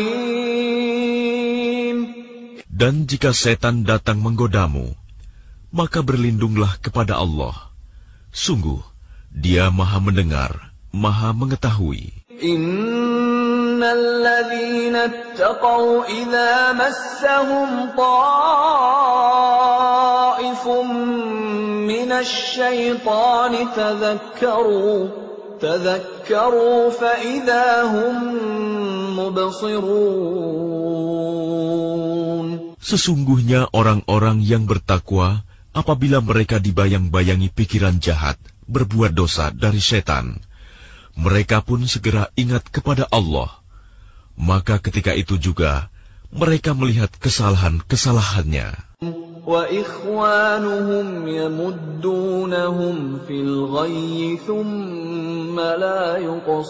'alim. Dan jika setan datang menggodamu, maka berlindunglah kepada Allah. Sungguh, Dia Maha mendengar, Maha mengetahui. Innal ladzina ittaqaw idza massahum ta'ifun minasy syaitani tadhakkaru tadhakkaru fa idza hum mubsirun. Sesungguhnya orang-orang yang bertakwa, apabila mereka dibayang-bayangi pikiran jahat, berbuat dosa dari setan, mereka pun segera ingat kepada Allah. Maka ketika itu juga mereka melihat kesalahan-kesalahannya. Wa ikhwanuhum yamuddunahum fil ghayyi thumma la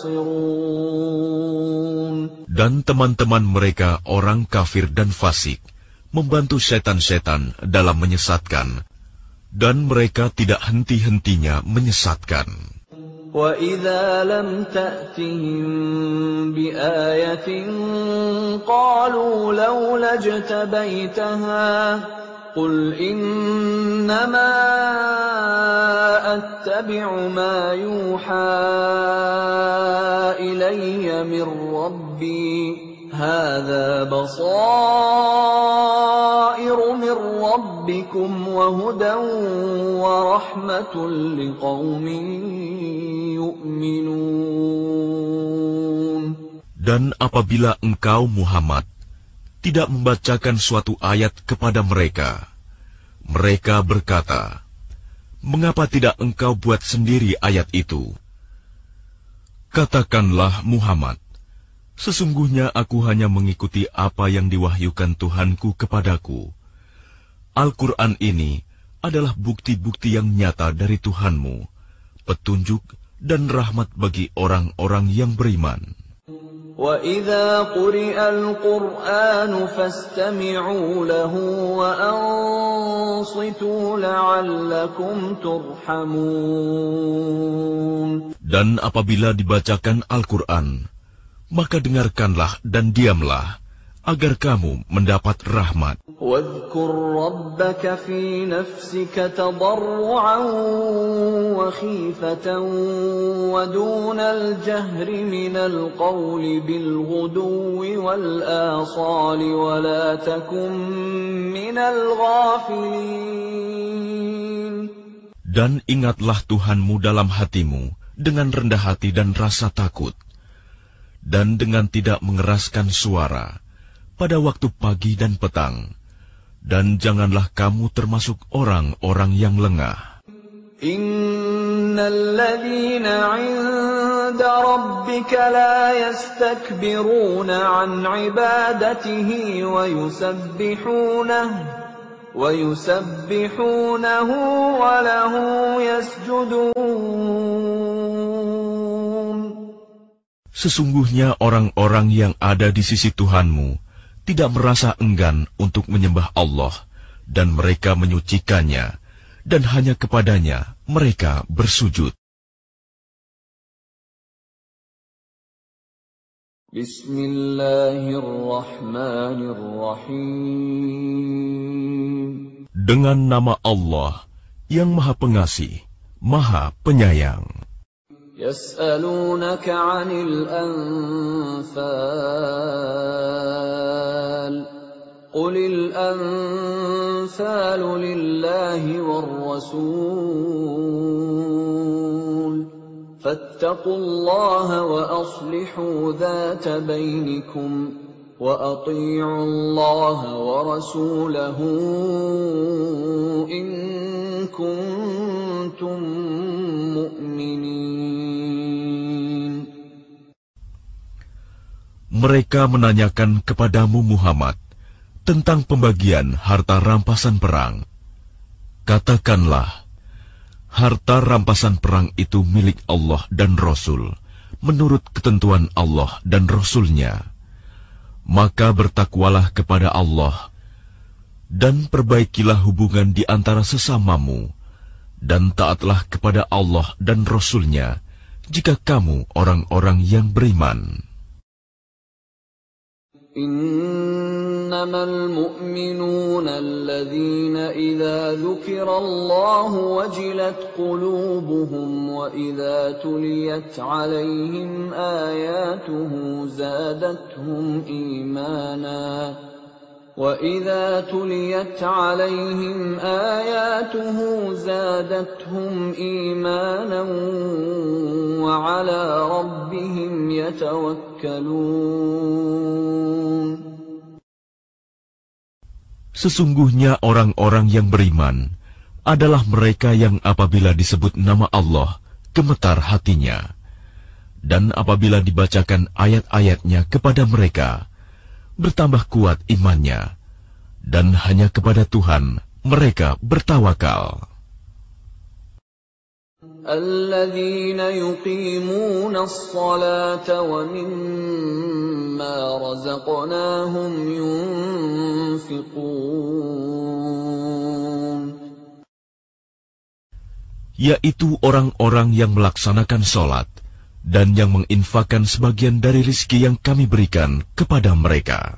yuqsirun. Dan teman-teman mereka orang kafir dan fasik membantu setan-setan dalam menyesatkan, dan mereka tidak henti-hentinya menyesatkan. وَإِذَا لَمْ تَأْتِهِمْ بِآيَةٍ قَالُوا لَوْلَا اجْتَبَيْتَهَا قُلْ إِنَّمَا أَتَّبِعُ مَا يُوحَى إِلَيَّ مِنْ رَبِّي هذا بصائر من ربكم وهدى ورحمة لقوم يؤمنون. Dan apabila engkau Muhammad tidak membacakan suatu ayat kepada mereka, mereka berkata, mengapa tidak engkau buat sendiri ayat itu? Katakanlah Muhammad, sesungguhnya aku hanya mengikuti apa yang diwahyukan Tuhanku kepadaku. Al-Quran ini adalah bukti-bukti yang nyata dari Tuhanmu, petunjuk dan rahmat bagi orang-orang yang beriman. وَإِذَا قُرِئَ الْقُرْآنُ فَاسْتَمِعُوا لَهُ وَأَنصِتُوا لَعَلَّكُمْ تُرْحَمُونَ. Dan apabila dibacakan Al-Quran, maka dengarkanlah dan diamlah, agar kamu mendapat rahmat. وَاذْكُرْ رَبَّكَ فِي نَفْسِكَ تَضَرُّعًا وَخِيفَةً وَدُونَ الْجَهْرِ مِنَ الْقَوْلِ بِالْغُدُوِّ وَالْآصَالِ وَلَا تَكُن مِّنَ الْغَافِلِينَ. Dan ingatlah Tuhanmu dalam hatimu dengan rendah hati dan rasa takut, dan dengan tidak mengeraskan suara pada waktu pagi dan petang, dan janganlah kamu termasuk orang-orang yang lengah. Innal ladzina 'inda rabbika la yastakbiruna 'an 'ibadatihi wa yusabbihunahu wa yusabbihunahu wa lahu yasjudun. Sesungguhnya orang-orang yang ada di sisi Tuhanmu tidak merasa enggan untuk menyembah Allah, dan mereka menyucikannya, dan hanya kepadanya mereka bersujud. Bismillahirrahmanirrahim. Dengan nama Allah yang Maha Pengasih, Maha Penyayang. يسألونك عن الأنفال قل الأنفال لله والرسول فاتقوا الله وأصلحوا ذات بينكم وأطيعوا الله ورسوله إن كنتم مؤمنين. Mereka menanyakan kepadamu Muhammad tentang pembagian harta rampasan perang. Katakanlah, harta rampasan perang itu milik Allah dan Rasul, menurut ketentuan Allah dan Rasul-Nya. Maka bertakwalah kepada Allah, dan perbaikilah hubungan di antara sesamamu, dan taatlah kepada Allah dan Rasul-Nya, jika kamu orang-orang yang beriman. إنما المؤمنون الذين إذا ذكر الله وجلت قلوبهم وإذا تليت عليهم آياته زادتهم إيمانا وَإِذَا تُلِيَتْ عَلَيْهِمْ آيَاتُهُ زَادَتْهُمْ إِيمَانًا وَعَلَى رَبِّهِمْ يَتَوَكَّلُونَ. Sesungguhnya orang-orang yang beriman adalah mereka yang apabila disebut nama Allah, gemetar hatinya. Dan apabila dibacakan ayat-ayatnya kepada mereka, bertambah kuat imannya, dan hanya kepada Tuhan mereka bertawakal. Alladzina yuqimuna as-salata wa mimma razaqnahum yunfiqun. Yaitu orang-orang yang melaksanakan salat dan yang menginfakkan sebagian dari rizki yang kami berikan kepada mereka.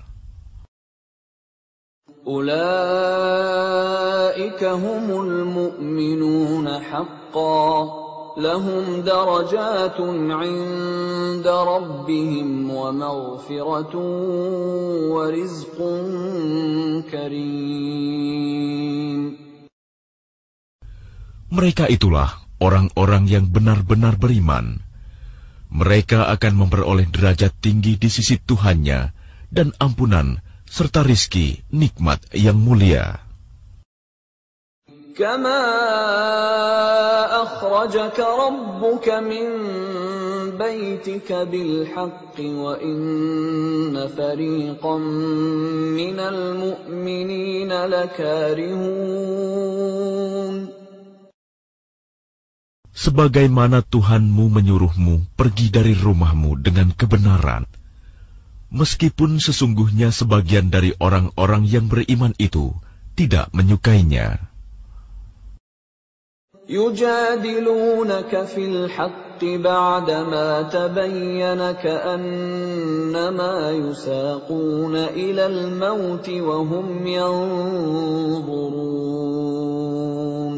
Ulaika humul mu'minuna haqqan, lahum darajatun 'inda rabbihim wa maghfiratun wa rizqun karim. Mereka itulah orang-orang yang benar-benar beriman. Mereka akan memperoleh derajat tinggi di sisi Tuhannya dan ampunan serta rizki nikmat yang mulia. Kama akhrajaka rabbuka min baitika bil haqqi wa inna fariqan minal mu'minina lakarihun. sebagaimana Tuhanmu menyuruhmu pergi dari rumahmu dengan kebenaran, meskipun sesungguhnya sebagian dari orang-orang yang beriman itu tidak menyukainya. Yujadilunaka fil haqqi ba'dama tabayyana ka'annama yusaquna ilal mauti wa hum yanzurun.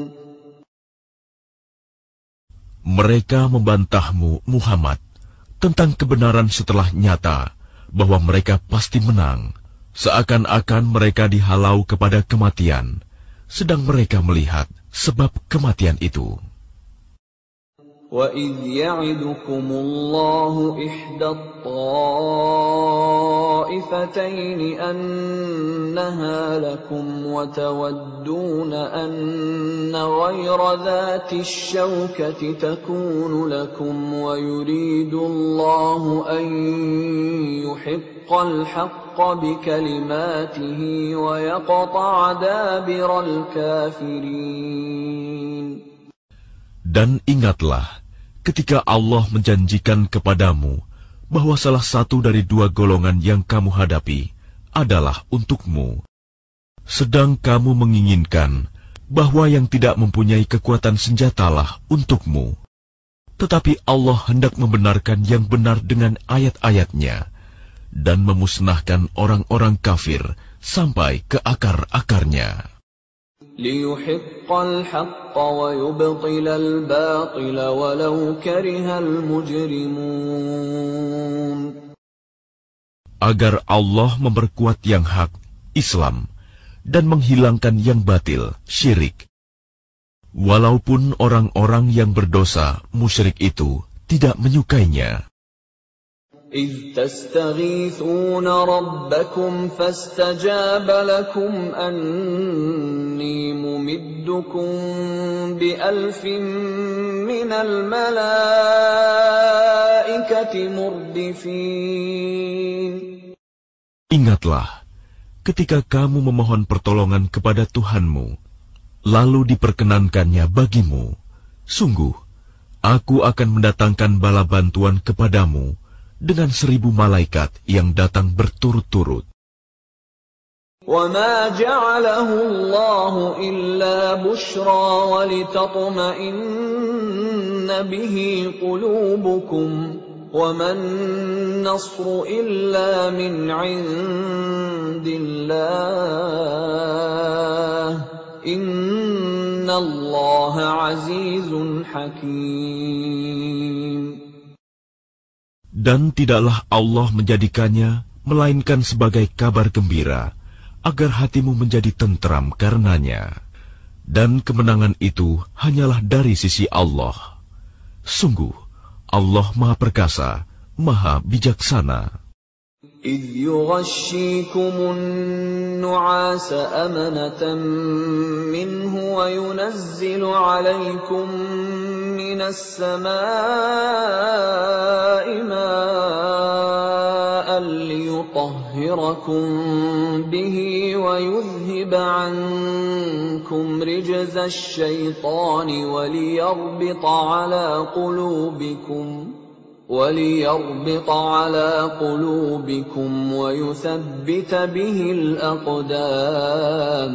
Mereka membantahmu, Muhammad, tentang kebenaran setelah nyata bahwa mereka pasti menang, seakan-akan mereka dihalau kepada kematian, sedang mereka melihat sebab kematian itu. وَإِذْ يَعِدُكُمُ اللَّهُ إِحْدَى الطَّائِفَتَيْنِ أَنَّهَا لَكُمْ وَتَوَدُّونَ أَنَّ غَيْرَ ذَاتِ الشَّوْكَةِ تَكُونُ لَكُمْ وَيُرِيدُ اللَّهُ أَن يُحِقَّ الْحَقَّ بِكَلِمَاتِهِ وَيَقْطَعَ دَابِرَ الْكَافِرِينَ. Dan ingatlah ketika Allah menjanjikan kepadamu bahwa salah satu dari dua golongan yang kamu hadapi adalah untukmu, sedang kamu menginginkan bahwa yang tidak mempunyai kekuatan senjatalah untukmu. Tetapi Allah hendak membenarkan yang benar dengan ayat-ayatnya dan memusnahkan orang-orang kafir sampai ke akar-akarnya. لِيُحِقَّ الْحَقَّ وَيُبْطِلَ الْبَاطِلَ وَلَوْ كَرِهَ الْمُجْرِمُونَ. Agar Allah memperkuat yang hak, Islam, dan menghilangkan yang batil, syirik. Walaupun orang-orang yang berdosa, musyrik itu, tidak menyukainya. إِذْ تَسْتَغِيثُونَ رَبَّكُمْ فَاسْتَجَابَ لَكُمْ أَنِّي مُمِدُّكُمْ بِأَلْفٍ مِّنَ الْمَلَائِكَةِ مُرْدِفِينَ. Ingatlah, ketika kamu memohon pertolongan kepada Tuhanmu, lalu diperkenankannya bagimu, sungguh, aku akan mendatangkan bala bantuan kepadamu, dengan seribu malaikat yang datang berturut-turut. وَمَا جَعَلَهُ اللَّهُ إِلَّا بُشْرَى وَلِتَطْمَئِنَّ بِهِ قُلُوبُكُمْ وَمَا النَّصْرُ إِلَّا مِنْ عِندِ اللَّهِ إِنَّ اللَّهَ عَزِيزٌ حَكِيمٌ. Dan tidaklah Allah menjadikannya melainkan sebagai kabar gembira, agar hatimu menjadi tentram karenanya. Dan kemenangan itu hanyalah dari sisi Allah. Sungguh, Allah Maha Perkasa, Maha Bijaksana. إِذْ يُغَشِّيكُمُ النُّعَاسَ أَمَنَةً مِّنْهُ وَيُنَزِّلُ عَلَيْكُم مِّنَ السَّمَاءِ مَاءً لِّيُطَهِّرَكُم بِهِ وَيُذْهِبَ عَنكُمْ رِجْزَ الشَّيْطَانِ وَلِيَرْبِطَ عَلَىٰ قُلُوبِكُمْ وَلِيَرْبِطَ عَلَىٰ قُلُوبِكُمْ وَيُثَبِّتَ بِهِ الْأَقْدَامَ.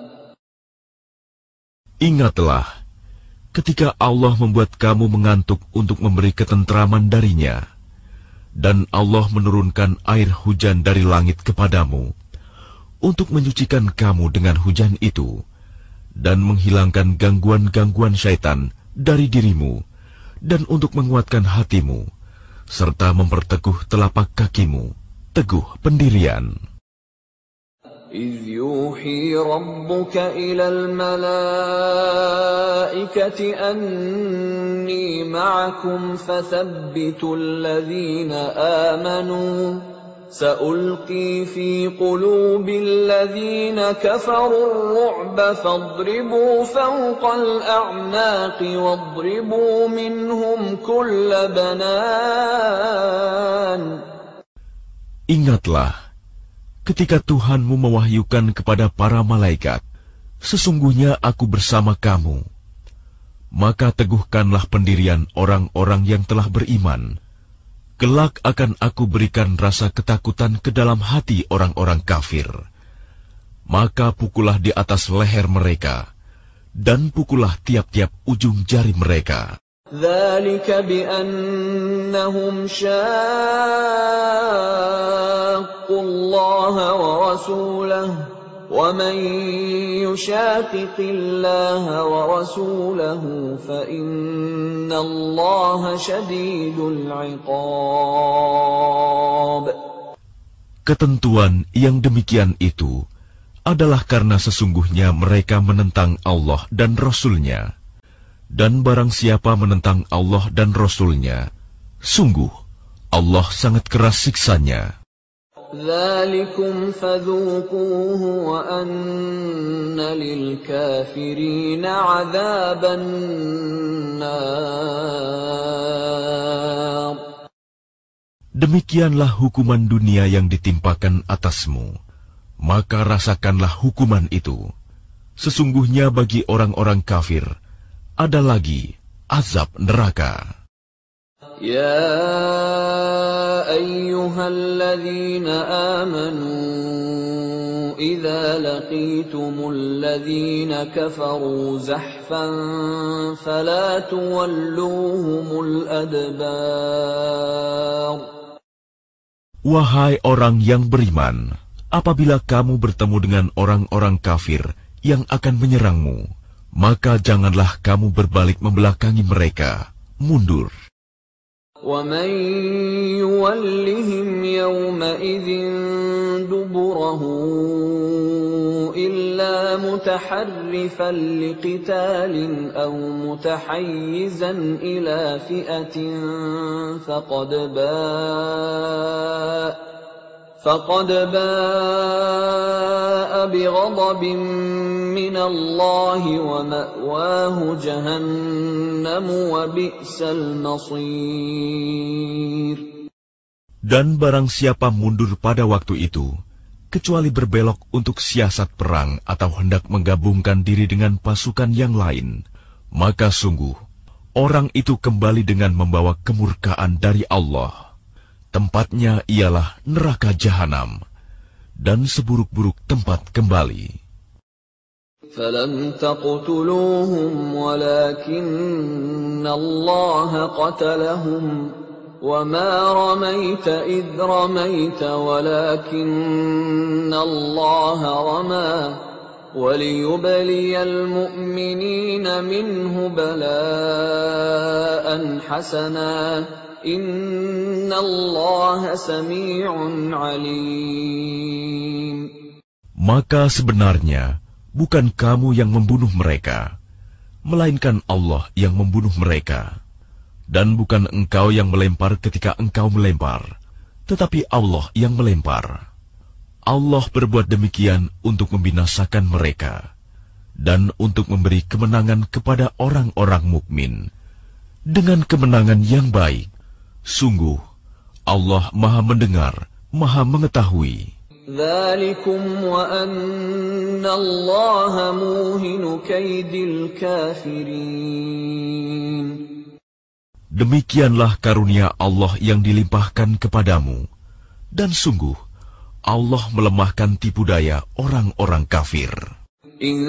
Ingatlah, ketika Allah membuat kamu mengantuk untuk memberi ketentraman darinya, dan Allah menurunkan air hujan dari langit kepadamu, untuk menyucikan kamu dengan hujan itu, dan menghilangkan gangguan-gangguan syaitan dari dirimu, dan untuk menguatkan hatimu, serta memperteguh telapak kakimu, teguh pendirian. إِذْ يُوحِي رَبُّكَ إِلَى الْمَلَائِكَةِ أَنِّي مَعَكُمْ فَثَبِّتُوا الَّذِينَ آمَنُوا سَأُلْقِي فِي قُلُوبِ الَّذِينَ كَفَرُوا الرُّعْبَ فَاضْرِبُوا فَوْقَ الْأَعْنَاقِ وَاضْرِبُوا مِنْهُمْ كُلَّ بَنَانٍ. Ingatlah, ketika Tuhanmu mewahyukan kepada para malaikat, sesungguhnya aku bersama kamu. maka teguhkanlah pendirian orang-orang yang telah beriman. Kelak akan aku berikan rasa ketakutan ke dalam hati orang-orang kafir. Maka pukullah di atas leher mereka, dan pukullah tiap-tiap ujung jari mereka. ذلك بأنهم شاقوا الله ورسوله ومن يشاقق الله ورسوله فإن الله شديد العقاب. Ketentuan yang demikian itu adalah karena sesungguhnya mereka menentang Allah dan Rasul-Nya. Dan barang siapa menentang Allah dan Rasul-Nya, sungguh Allah sangat keras siksanya. ذَلِكُمْ فَذُوقُوهُ وَأَنَّ لِلْكَافِرِينَ عَذَابَ النَّارِ. Demikianlah hukuman dunia yang ditimpakan atasmu, maka rasakanlah hukuman itu. Sesungguhnya bagi orang-orang kafir ada lagi azab neraka. Ya ayyuhalladzina amanu idza laqitumul ladzina kafaru zahfan fala tuwalluhumul adbar. Wahai orang yang beriman, apabila kamu bertemu dengan orang-orang kafir yang akan menyerangmu, maka janganlah kamu berbalik membelakangi mereka, mundur. وَمَن يُوَلِّهِمْ يَوْمَئِذٍ دُبُرَهُ إِلَّا مُتَحَرِّفًا لِقِتَالٍ أَوْ مُتَحَيِّزًا إِلَى فِئَةٍ فَقَدْ بَاءَ فَقَدْ بَاءَ بِغَضَبٍ مِّنَ اللَّهِ وَمَأْوَاهُ جَهَنَّمُ وَبِئْسَ الْمَصِيرُ. Dan barang siapa mundur pada waktu itu, kecuali berbelok untuk siasat perang atau hendak menggabungkan diri dengan pasukan yang lain, maka sungguh orang itu kembali dengan membawa kemurkaan dari Allah. Tempatnya ialah neraka jahanam, dan seburuk-buruk tempat kembali. فَلَمْ تَقْتُلُوهُمْ وَلَكِنَّ اللَّهَ قَتَلَهُمْ وَمَا رَمَيْتَ إِذْ رَمَيْتَ وَلَكِنَّ اللَّهَ رَمَى وَلِيُبْلِيَ الْمُؤْمِنِينَ مِنْهُ بَلَاءً حَسَنًا Inna Allah sami'un alim. Maka sebenarnya bukan kamu yang membunuh mereka, melainkan Allah yang membunuh mereka. Dan bukan engkau yang melempar ketika engkau melempar, tetapi Allah yang melempar. Allah berbuat demikian untuk membinasakan mereka dan untuk memberi kemenangan kepada orang-orang mukmin dengan kemenangan yang baik. Sungguh, Allah Maha Mendengar, Maha Mengetahui. Dzalikum wa anna Allaha muhinu kaidil kafirin. Demikianlah karunia Allah yang dilimpahkan kepadamu, dan sungguh Allah melemahkan tipu daya orang-orang kafir. In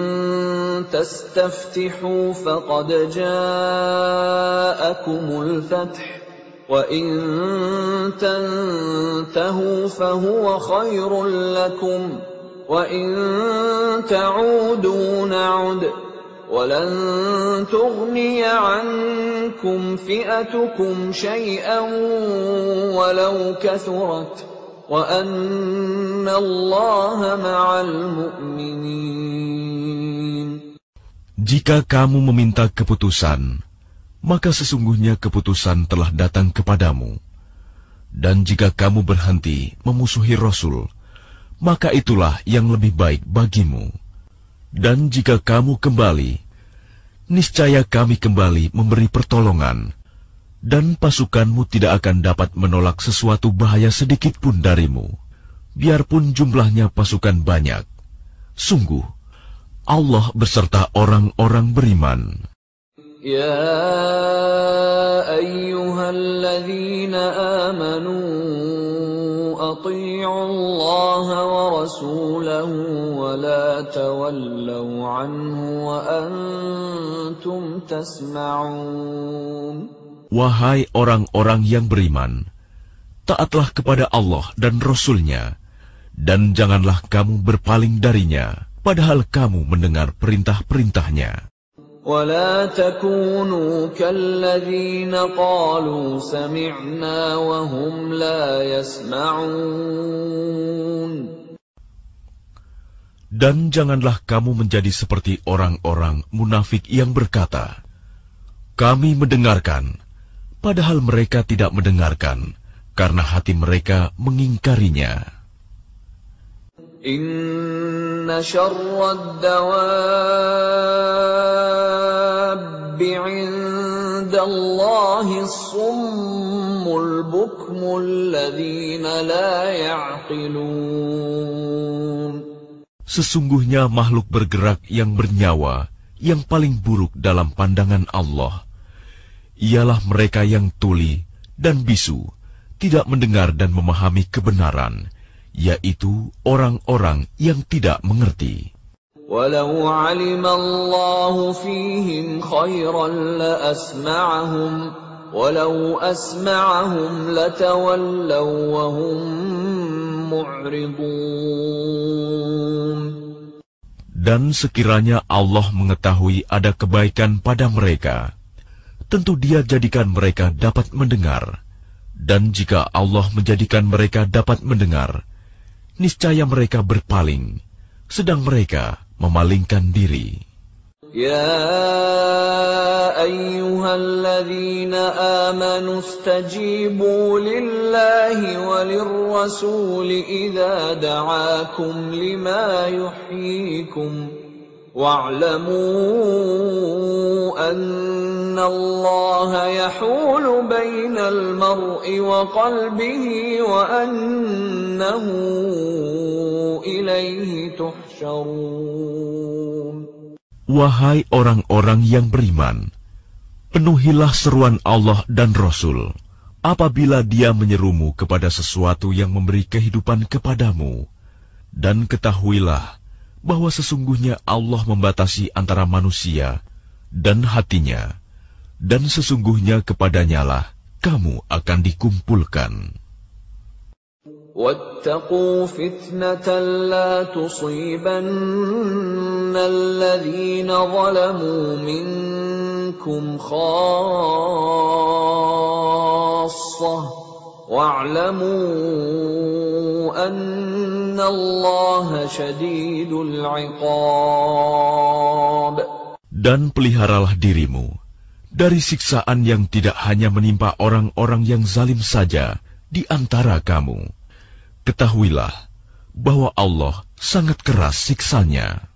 tastaftihu faqad ja'akumul fath. وَإِن تَنْتَهُوا فَهُوَ خَيْرٌ لَكُمْ وَإِن تَعُودُوا نَعُدْ وَلَنْ تُغْنِيَ عَنْكُمْ فِئَتُكُمْ شَيْئًا وَلَوْ كَثُرَتْ وَأَنَّ اللَّهَ مَعَ الْمُؤْمِنِينَ. Jika kamu meminta keputusan, maka sesungguhnya keputusan telah datang kepadamu. Dan jika kamu berhenti memusuhi Rasul, maka itulah yang lebih baik bagimu. Dan jika kamu kembali, niscaya kami kembali memberi pertolongan, dan pasukanmu tidak akan dapat menolak sesuatu bahaya sedikit pun darimu, biarpun jumlahnya pasukan banyak. Sungguh, Allah beserta orang-orang beriman. يا أيها الذين آمنوا أطيعوا الله ورسوله ولا تولوا عنه وأنتم تسمعون. Wahai orang-orang yang beriman, taatlah kepada Allah dan Rasul-Nya, dan janganlah kamu berpaling darinya, padahal kamu mendengar perintah-perintahnya. ولا تكونوا كالذين قالوا سمعنا وهم لا يسمعون. Dan janganlah kamu menjadi seperti orang-orang munafik yang berkata, kami mendengarkan, padahal mereka tidak mendengarkan, karena hati mereka mengingkarinya. Inna syarrad dawabbi 'indallahi as-summul bukmul ladzina la ya'qilun. Sesungguhnya makhluk bergerak yang bernyawa yang paling buruk dalam pandangan Allah ialah mereka yang tuli dan bisu, tidak mendengar dan memahami kebenaran, yaitu orang-orang yang tidak mengerti. Walau 'alima Allahu fihim khairan la asma'ahum walau asma'ahum latawallaw wa hum mu'ridun. Dan sekiranya Allah mengetahui ada kebaikan pada mereka, tentu Dia jadikan mereka dapat mendengar. Dan jika Allah menjadikan mereka dapat mendengar, niscaya mereka berpaling, sedang mereka memalingkan diri. Ya ayyuhalladzina amanu istajibu lillahi walirrasuli idza da'akum lima yuhyikum wa'lamu anna Allaha yahulu bainal mar'i wa qalbihi wa annahu ilaihi tuhsyarun. Wahai orang-orang yang beriman, penuhilah seruan Allah dan Rasul apabila Dia menyerumu kepada sesuatu yang memberi kehidupan kepadamu, dan ketahuilah bahwa sesungguhnya Allah membatasi antara manusia dan hatinya, dan sesungguhnya kepadanyalah kamu akan dikumpulkan. وَاتَّقُوا فِتْنَةً لَا تُصِيبَنَّ الَّذِينَ ظَلَمُوا مِنكُمْ خَاصَّةً وَاعْلَمُوا أَنَّ اللَّهَ شَدِيدُ الْعِقَابِ. Dan peliharalah dirimu dari siksaan yang tidak hanya menimpa orang-orang yang zalim saja di antara kamu. Ketahuilah bahwa Allah sangat keras siksanya.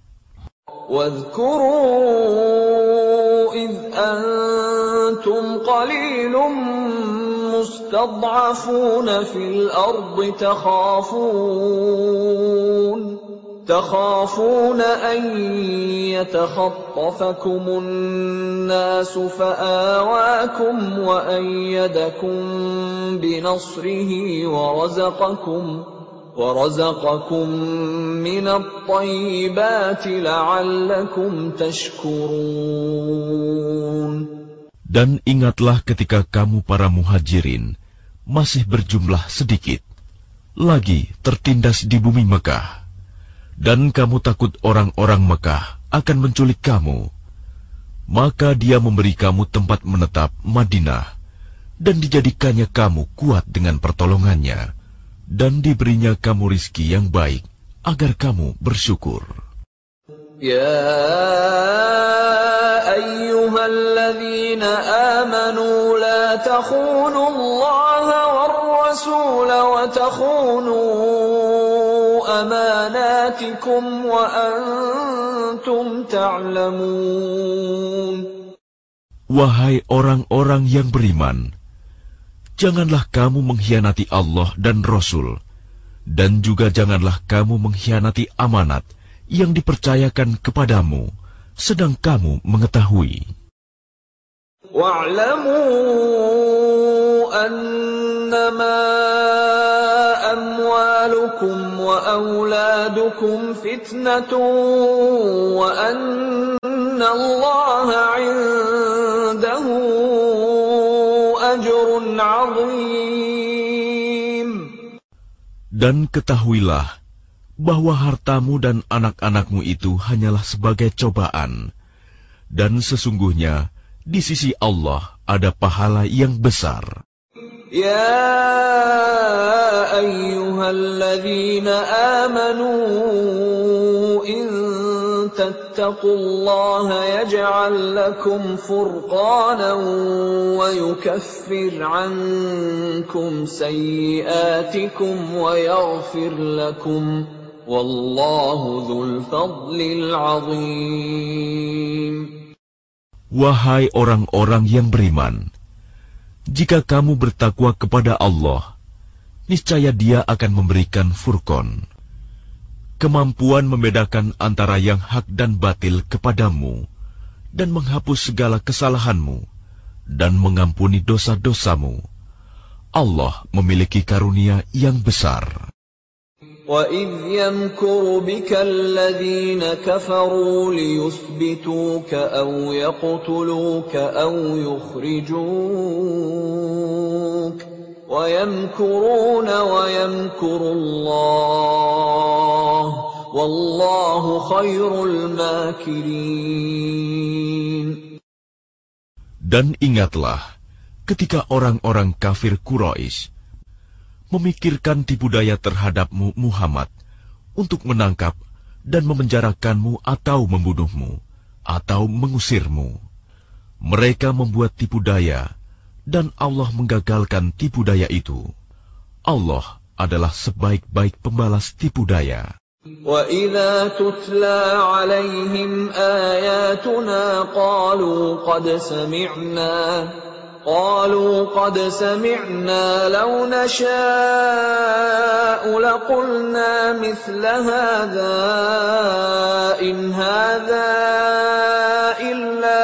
وَاذْكُرُوا إِذْ أَنْتُمْ قَلِيلٌ مُسْتَضْعَفُونَ فِي الْأَرْضِ تَخَافُونَ تَخَافُونَ أَنْ يَتَخَطَّفَكُمُ النَّاسُ فَآوَاكُمْ وَأَيَّدَكُمْ بِنَصْرِهِ وَرَزَقَكُمْ وَرَزَقَكُمْ مِنَ الطَّيِّبَاتِ لَعَلَّكُمْ تَشْكُرُونَ. Dan ingatlah ketika kamu para muhajirin masih berjumlah sedikit, lagi tertindas di bumi Mekah, dan kamu takut orang-orang Mekah akan menculik kamu, maka Dia memberi kamu tempat menetap Madinah, dan dijadikannya kamu kuat dengan pertolongannya, dan diberinya kamu rizki yang baik, agar kamu bersyukur. Ya ayyuhalladzina amanu la takhunu Allaha war rasul wa takhunu amanatikum wa antum ta'lamun. Wahai orang-orang yang beriman, janganlah kamu mengkhianati Allah dan Rasul, dan juga janganlah kamu mengkhianati amanat yang dipercayakan kepadamu, sedang kamu mengetahui. وَاعْلَمُوا أَنَّمَا أَمْوَالُكُمْ وَأَوْلَادُكُمْ فِتْنَةٌ وَأَنَّ اللَّهَ عِندَهُ أَجْرٌ عَظِيمٌ. Dan ketahuilah bahwa hartamu dan anak-anakmu itu hanyalah sebagai cobaan, dan sesungguhnya di sisi Allah ada pahala yang besar. Ya ayyuhalladzina amanu in tattaqullaha yaj'al lakum furqanan wa yukaffir 'ankum sayyi'atikum wa yaghfir lakum wallahu dzul fadlil 'adzim. Wahai orang-orang yang beriman, jika kamu bertakwa kepada Allah, niscaya Dia akan memberikan furqan, kemampuan membedakan antara yang hak dan batil kepadamu, dan menghapus segala kesalahanmu, dan mengampuni dosa-dosamu. Allah memiliki karunia yang besar. وَإِذْ يَمْكُرُ بِكَ الَّذِينَ كَفَرُوا لِيُثْبِتُوكَ أَوْ يَقْتُلُوكَ أَوْ يُخْرِجُوكَ وَيَمْكُرُونَ وَيَمْكُرُ اللَّهُ وَاللَّهُ خَيْرُ الْمَاكِرِينَ. Dan ingatlah ketika orang-orang kafir Quraisy memikirkan tipu daya terhadapmu Muhammad untuk menangkap dan memenjarakanmu atau membunuhmu atau mengusirmu. Mereka membuat tipu daya dan Allah menggagalkan tipu daya itu. Allah adalah sebaik-baik pembalas tipu daya. وَإِذَا تُتْلَى عَلَيْهِمْ آيَاتُنَا قَالُوا قَدْ سَمِعْنَا قالوا قد سمعنا لو نشاء لقلنا مثل هذا إن هذا إلا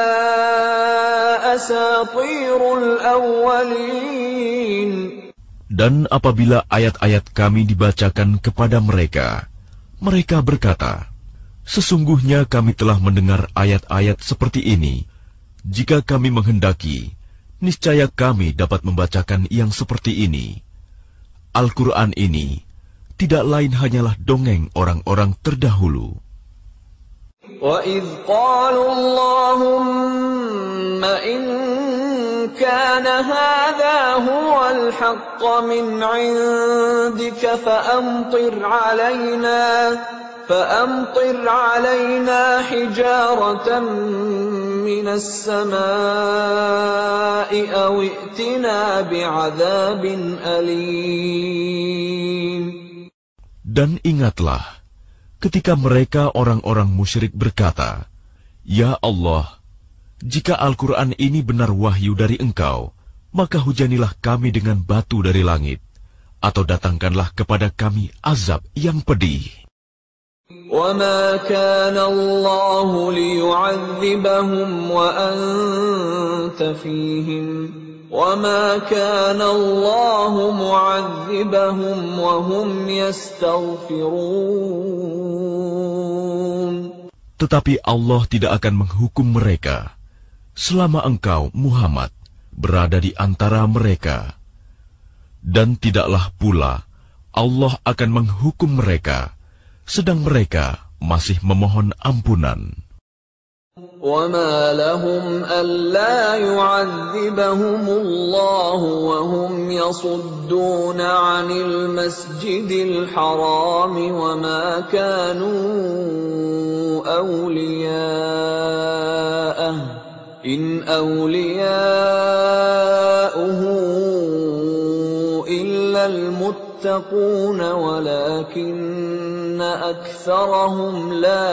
أساطير الأولين. Dan apabila ayat-ayat kami dibacakan kepada mereka, mereka berkata, sesungguhnya kami telah mendengar ayat-ayat seperti ini. Jika kami menghendaki, niscaya kami dapat membacakan yang seperti ini. Al-Quran ini tidak lain hanyalah dongeng orang-orang terdahulu. وَإِذْ قَالُوا اللَّهُمَّ إِنْ كَانَ هَذَا هُوَ الْحَقَّ مِنْ عِنْدِكَ فَأَمْطِرْ عَلَيْنَا فَأَمْطِرْ عَلَيْنَا حِجَارَةً مِنَ السَّمَاءِ أَوْ ائْتِنَا بِعَذَابٍ أَلِيمٍ. Dan ingatlah ketika mereka orang-orang musyrik berkata, Ya Allah, jika Al-Quran ini benar wahyu dari Engkau, maka hujanilah kami dengan batu dari langit, atau datangkanlah kepada kami azab yang pedih. وَمَا كَانَ اللَّهُ لِيُعَذِّبَهُمْ وَأَنْتَ فِيهِمْ وَمَا كَانَ اللَّهُ مُعَذِّبَهُمْ وَهُمْ يَسْتَغْفِرُونَ. Tetapi Allah tidak akan menghukum mereka selama engkau, Muhammad, berada di antara mereka. Dan tidaklah pula Allah akan menghukum mereka sedang mereka masih memohon ampunan. وَمَا لَهُمْ أَلَّا يُعَذِّبَهُمُ اللَّهُ وَهُمْ يَصُدُّونَ عَنِ الْمَسْجِدِ الْحَرَامِ وَمَا كَانُوا أَوْلِيَاءَهُ إِنْ أَوْلِيَاؤُهُ إِلَّا الْمُتَّقُونَ وَلَكِنَّ أَكْثَرَهُمْ لَا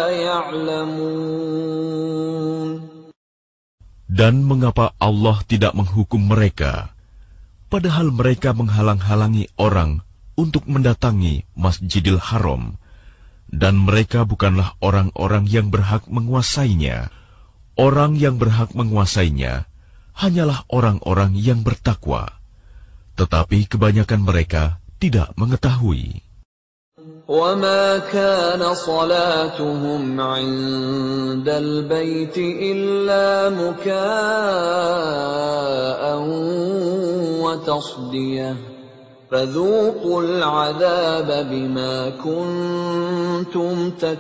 يَعْلَمُونَ. Dan mengapa Allah tidak menghukum mereka, padahal mereka menghalang-halangi orang untuk mendatangi Masjidil Haram, dan mereka bukanlah orang-orang yang berhak menguasainya. Orang yang berhak menguasainya hanyalah orang-orang yang bertakwa, tetapi kebanyakan mereka tidak mengetahui. وَمَا كَانَ صَلَاتُهُمْ عِندَ الْبَيْتِ إِلَّا مُكَاءً وَتَصْدِيَةً فَذُوقُوا الْعَذَابَ بِمَا كُنتُمْ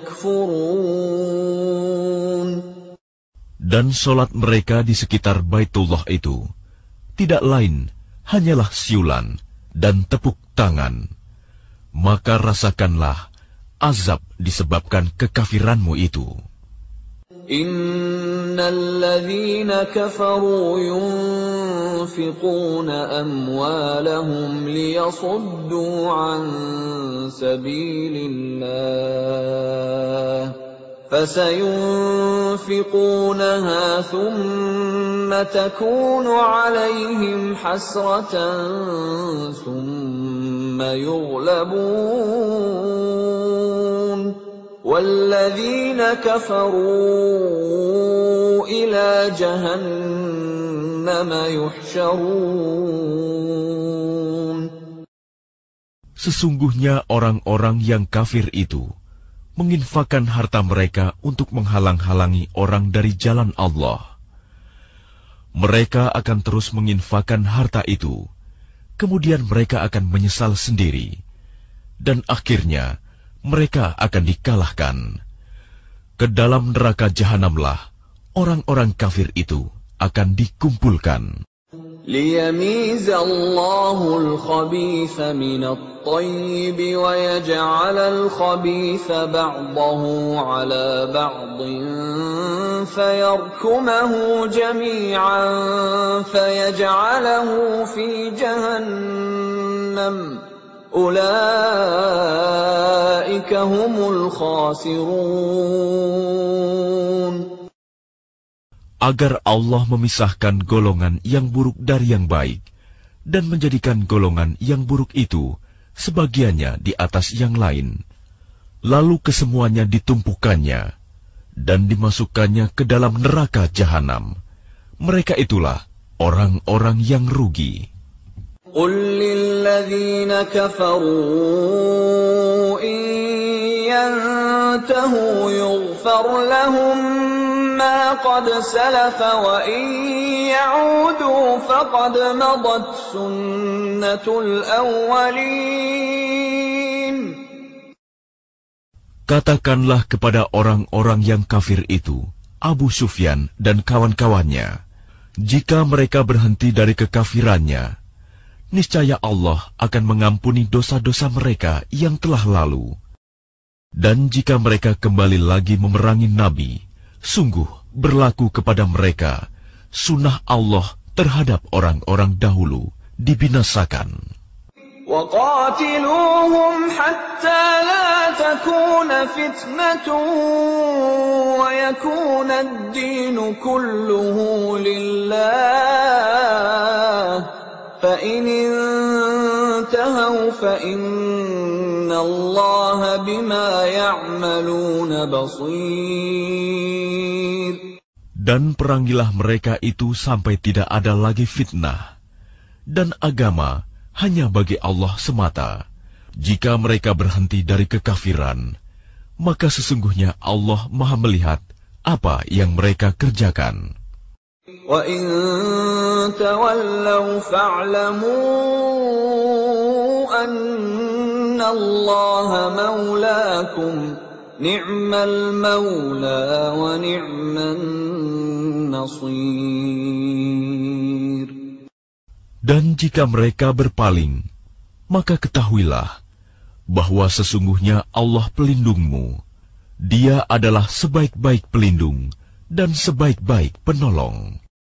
تَكْفُرُونَ. Dan solat mereka di sekitar Baitullah itu tidak lain hanyalah siulan dan tepuk tangan. Maka rasakanlah azab disebabkan kekafiranmu itu. Innal ladzina kafaru yunfiquna amwalahum liyasuddu an sabilillah فسينفقونها ثم تكون عليهم حسرة ثم يغلبون والذين كفروا إلى جهنم يحشرون. Sesungguhnya orang-orang yang kafir itu menginfakkan harta mereka untuk menghalang-halangi orang dari jalan Allah. Mereka akan terus menginfakkan harta itu, kemudian mereka akan menyesal sendiri, dan akhirnya mereka akan dikalahkan. Ke dalam neraka jahanamlah orang-orang kafir itu akan dikumpulkan. لِيَمِيزَ اللَّهُ الْخَبِيثَ مِنَ الطَّيِّبِ وَيَجْعَلَ الْخَبِيثَ بَعْضَهُ عَلَى بَعْضٍ فَيَرْكُمَهُ جَمِيعًا فَيَجْعَلَهُ فِي جَهَنَّمَ أُولَئِكَ هُمُ الْخَاسِرُونَ. Agar Allah memisahkan golongan yang buruk dari yang baik, dan menjadikan golongan yang buruk itu sebagiannya di atas yang lain, lalu kesemuanya ditumpukannya, dan dimasukkannya ke dalam neraka jahanam. Mereka itulah orang-orang yang rugi. قُلْ لِلَّذِينَ كَفَرُوا إِن يَنْتَهُوا يُغْفَرْ لَهُم مَّا قَدْ سَلَفَ وَإِن يَعُودُوا فَقَدْ مَضَتْ سُنَّةُ الْأَوَّلِينَ. Katakanlah kepada orang-orang yang kafir itu, Abu Sufyan dan kawan-kawannya, jika mereka berhenti dari kekafirannya, niscaya Allah akan mengampuni dosa-dosa mereka yang telah lalu. Dan jika mereka kembali lagi memerangi Nabi, sungguh berlaku kepada mereka sunnah Allah terhadap orang-orang dahulu dibinasakan. وَقَاتِلُوهُمْ حَتَّى لَا تَكُونَ فِتْنَةٌ وَيَكُونَ الدِّينُ كُلُّهُ لِلَّهِ فَإِنِ انتهوا فَإِنَّ اللَّهَ بِمَا يَعْمَلُونَ بَصِيرٌ. Dan perangilah mereka itu sampai tidak ada lagi fitnah, dan agama hanya bagi Allah semata. Jika mereka berhenti dari kekafiran, maka sesungguhnya Allah Maha melihat apa yang mereka kerjakan. وَإِن تَوَلَّوْا فَاعْلَمُوا أَنَّ اللَّهَ مَوْلَاكُمْ نِعْمَ الْمَوْلَى وَنِعْمَ النَّصِيرُ. Dan jika mereka berpaling, maka ketahuilah bahwa sesungguhnya Allah pelindungmu. Dia adalah sebaik-baik pelindung dan sebaik-baik penolong.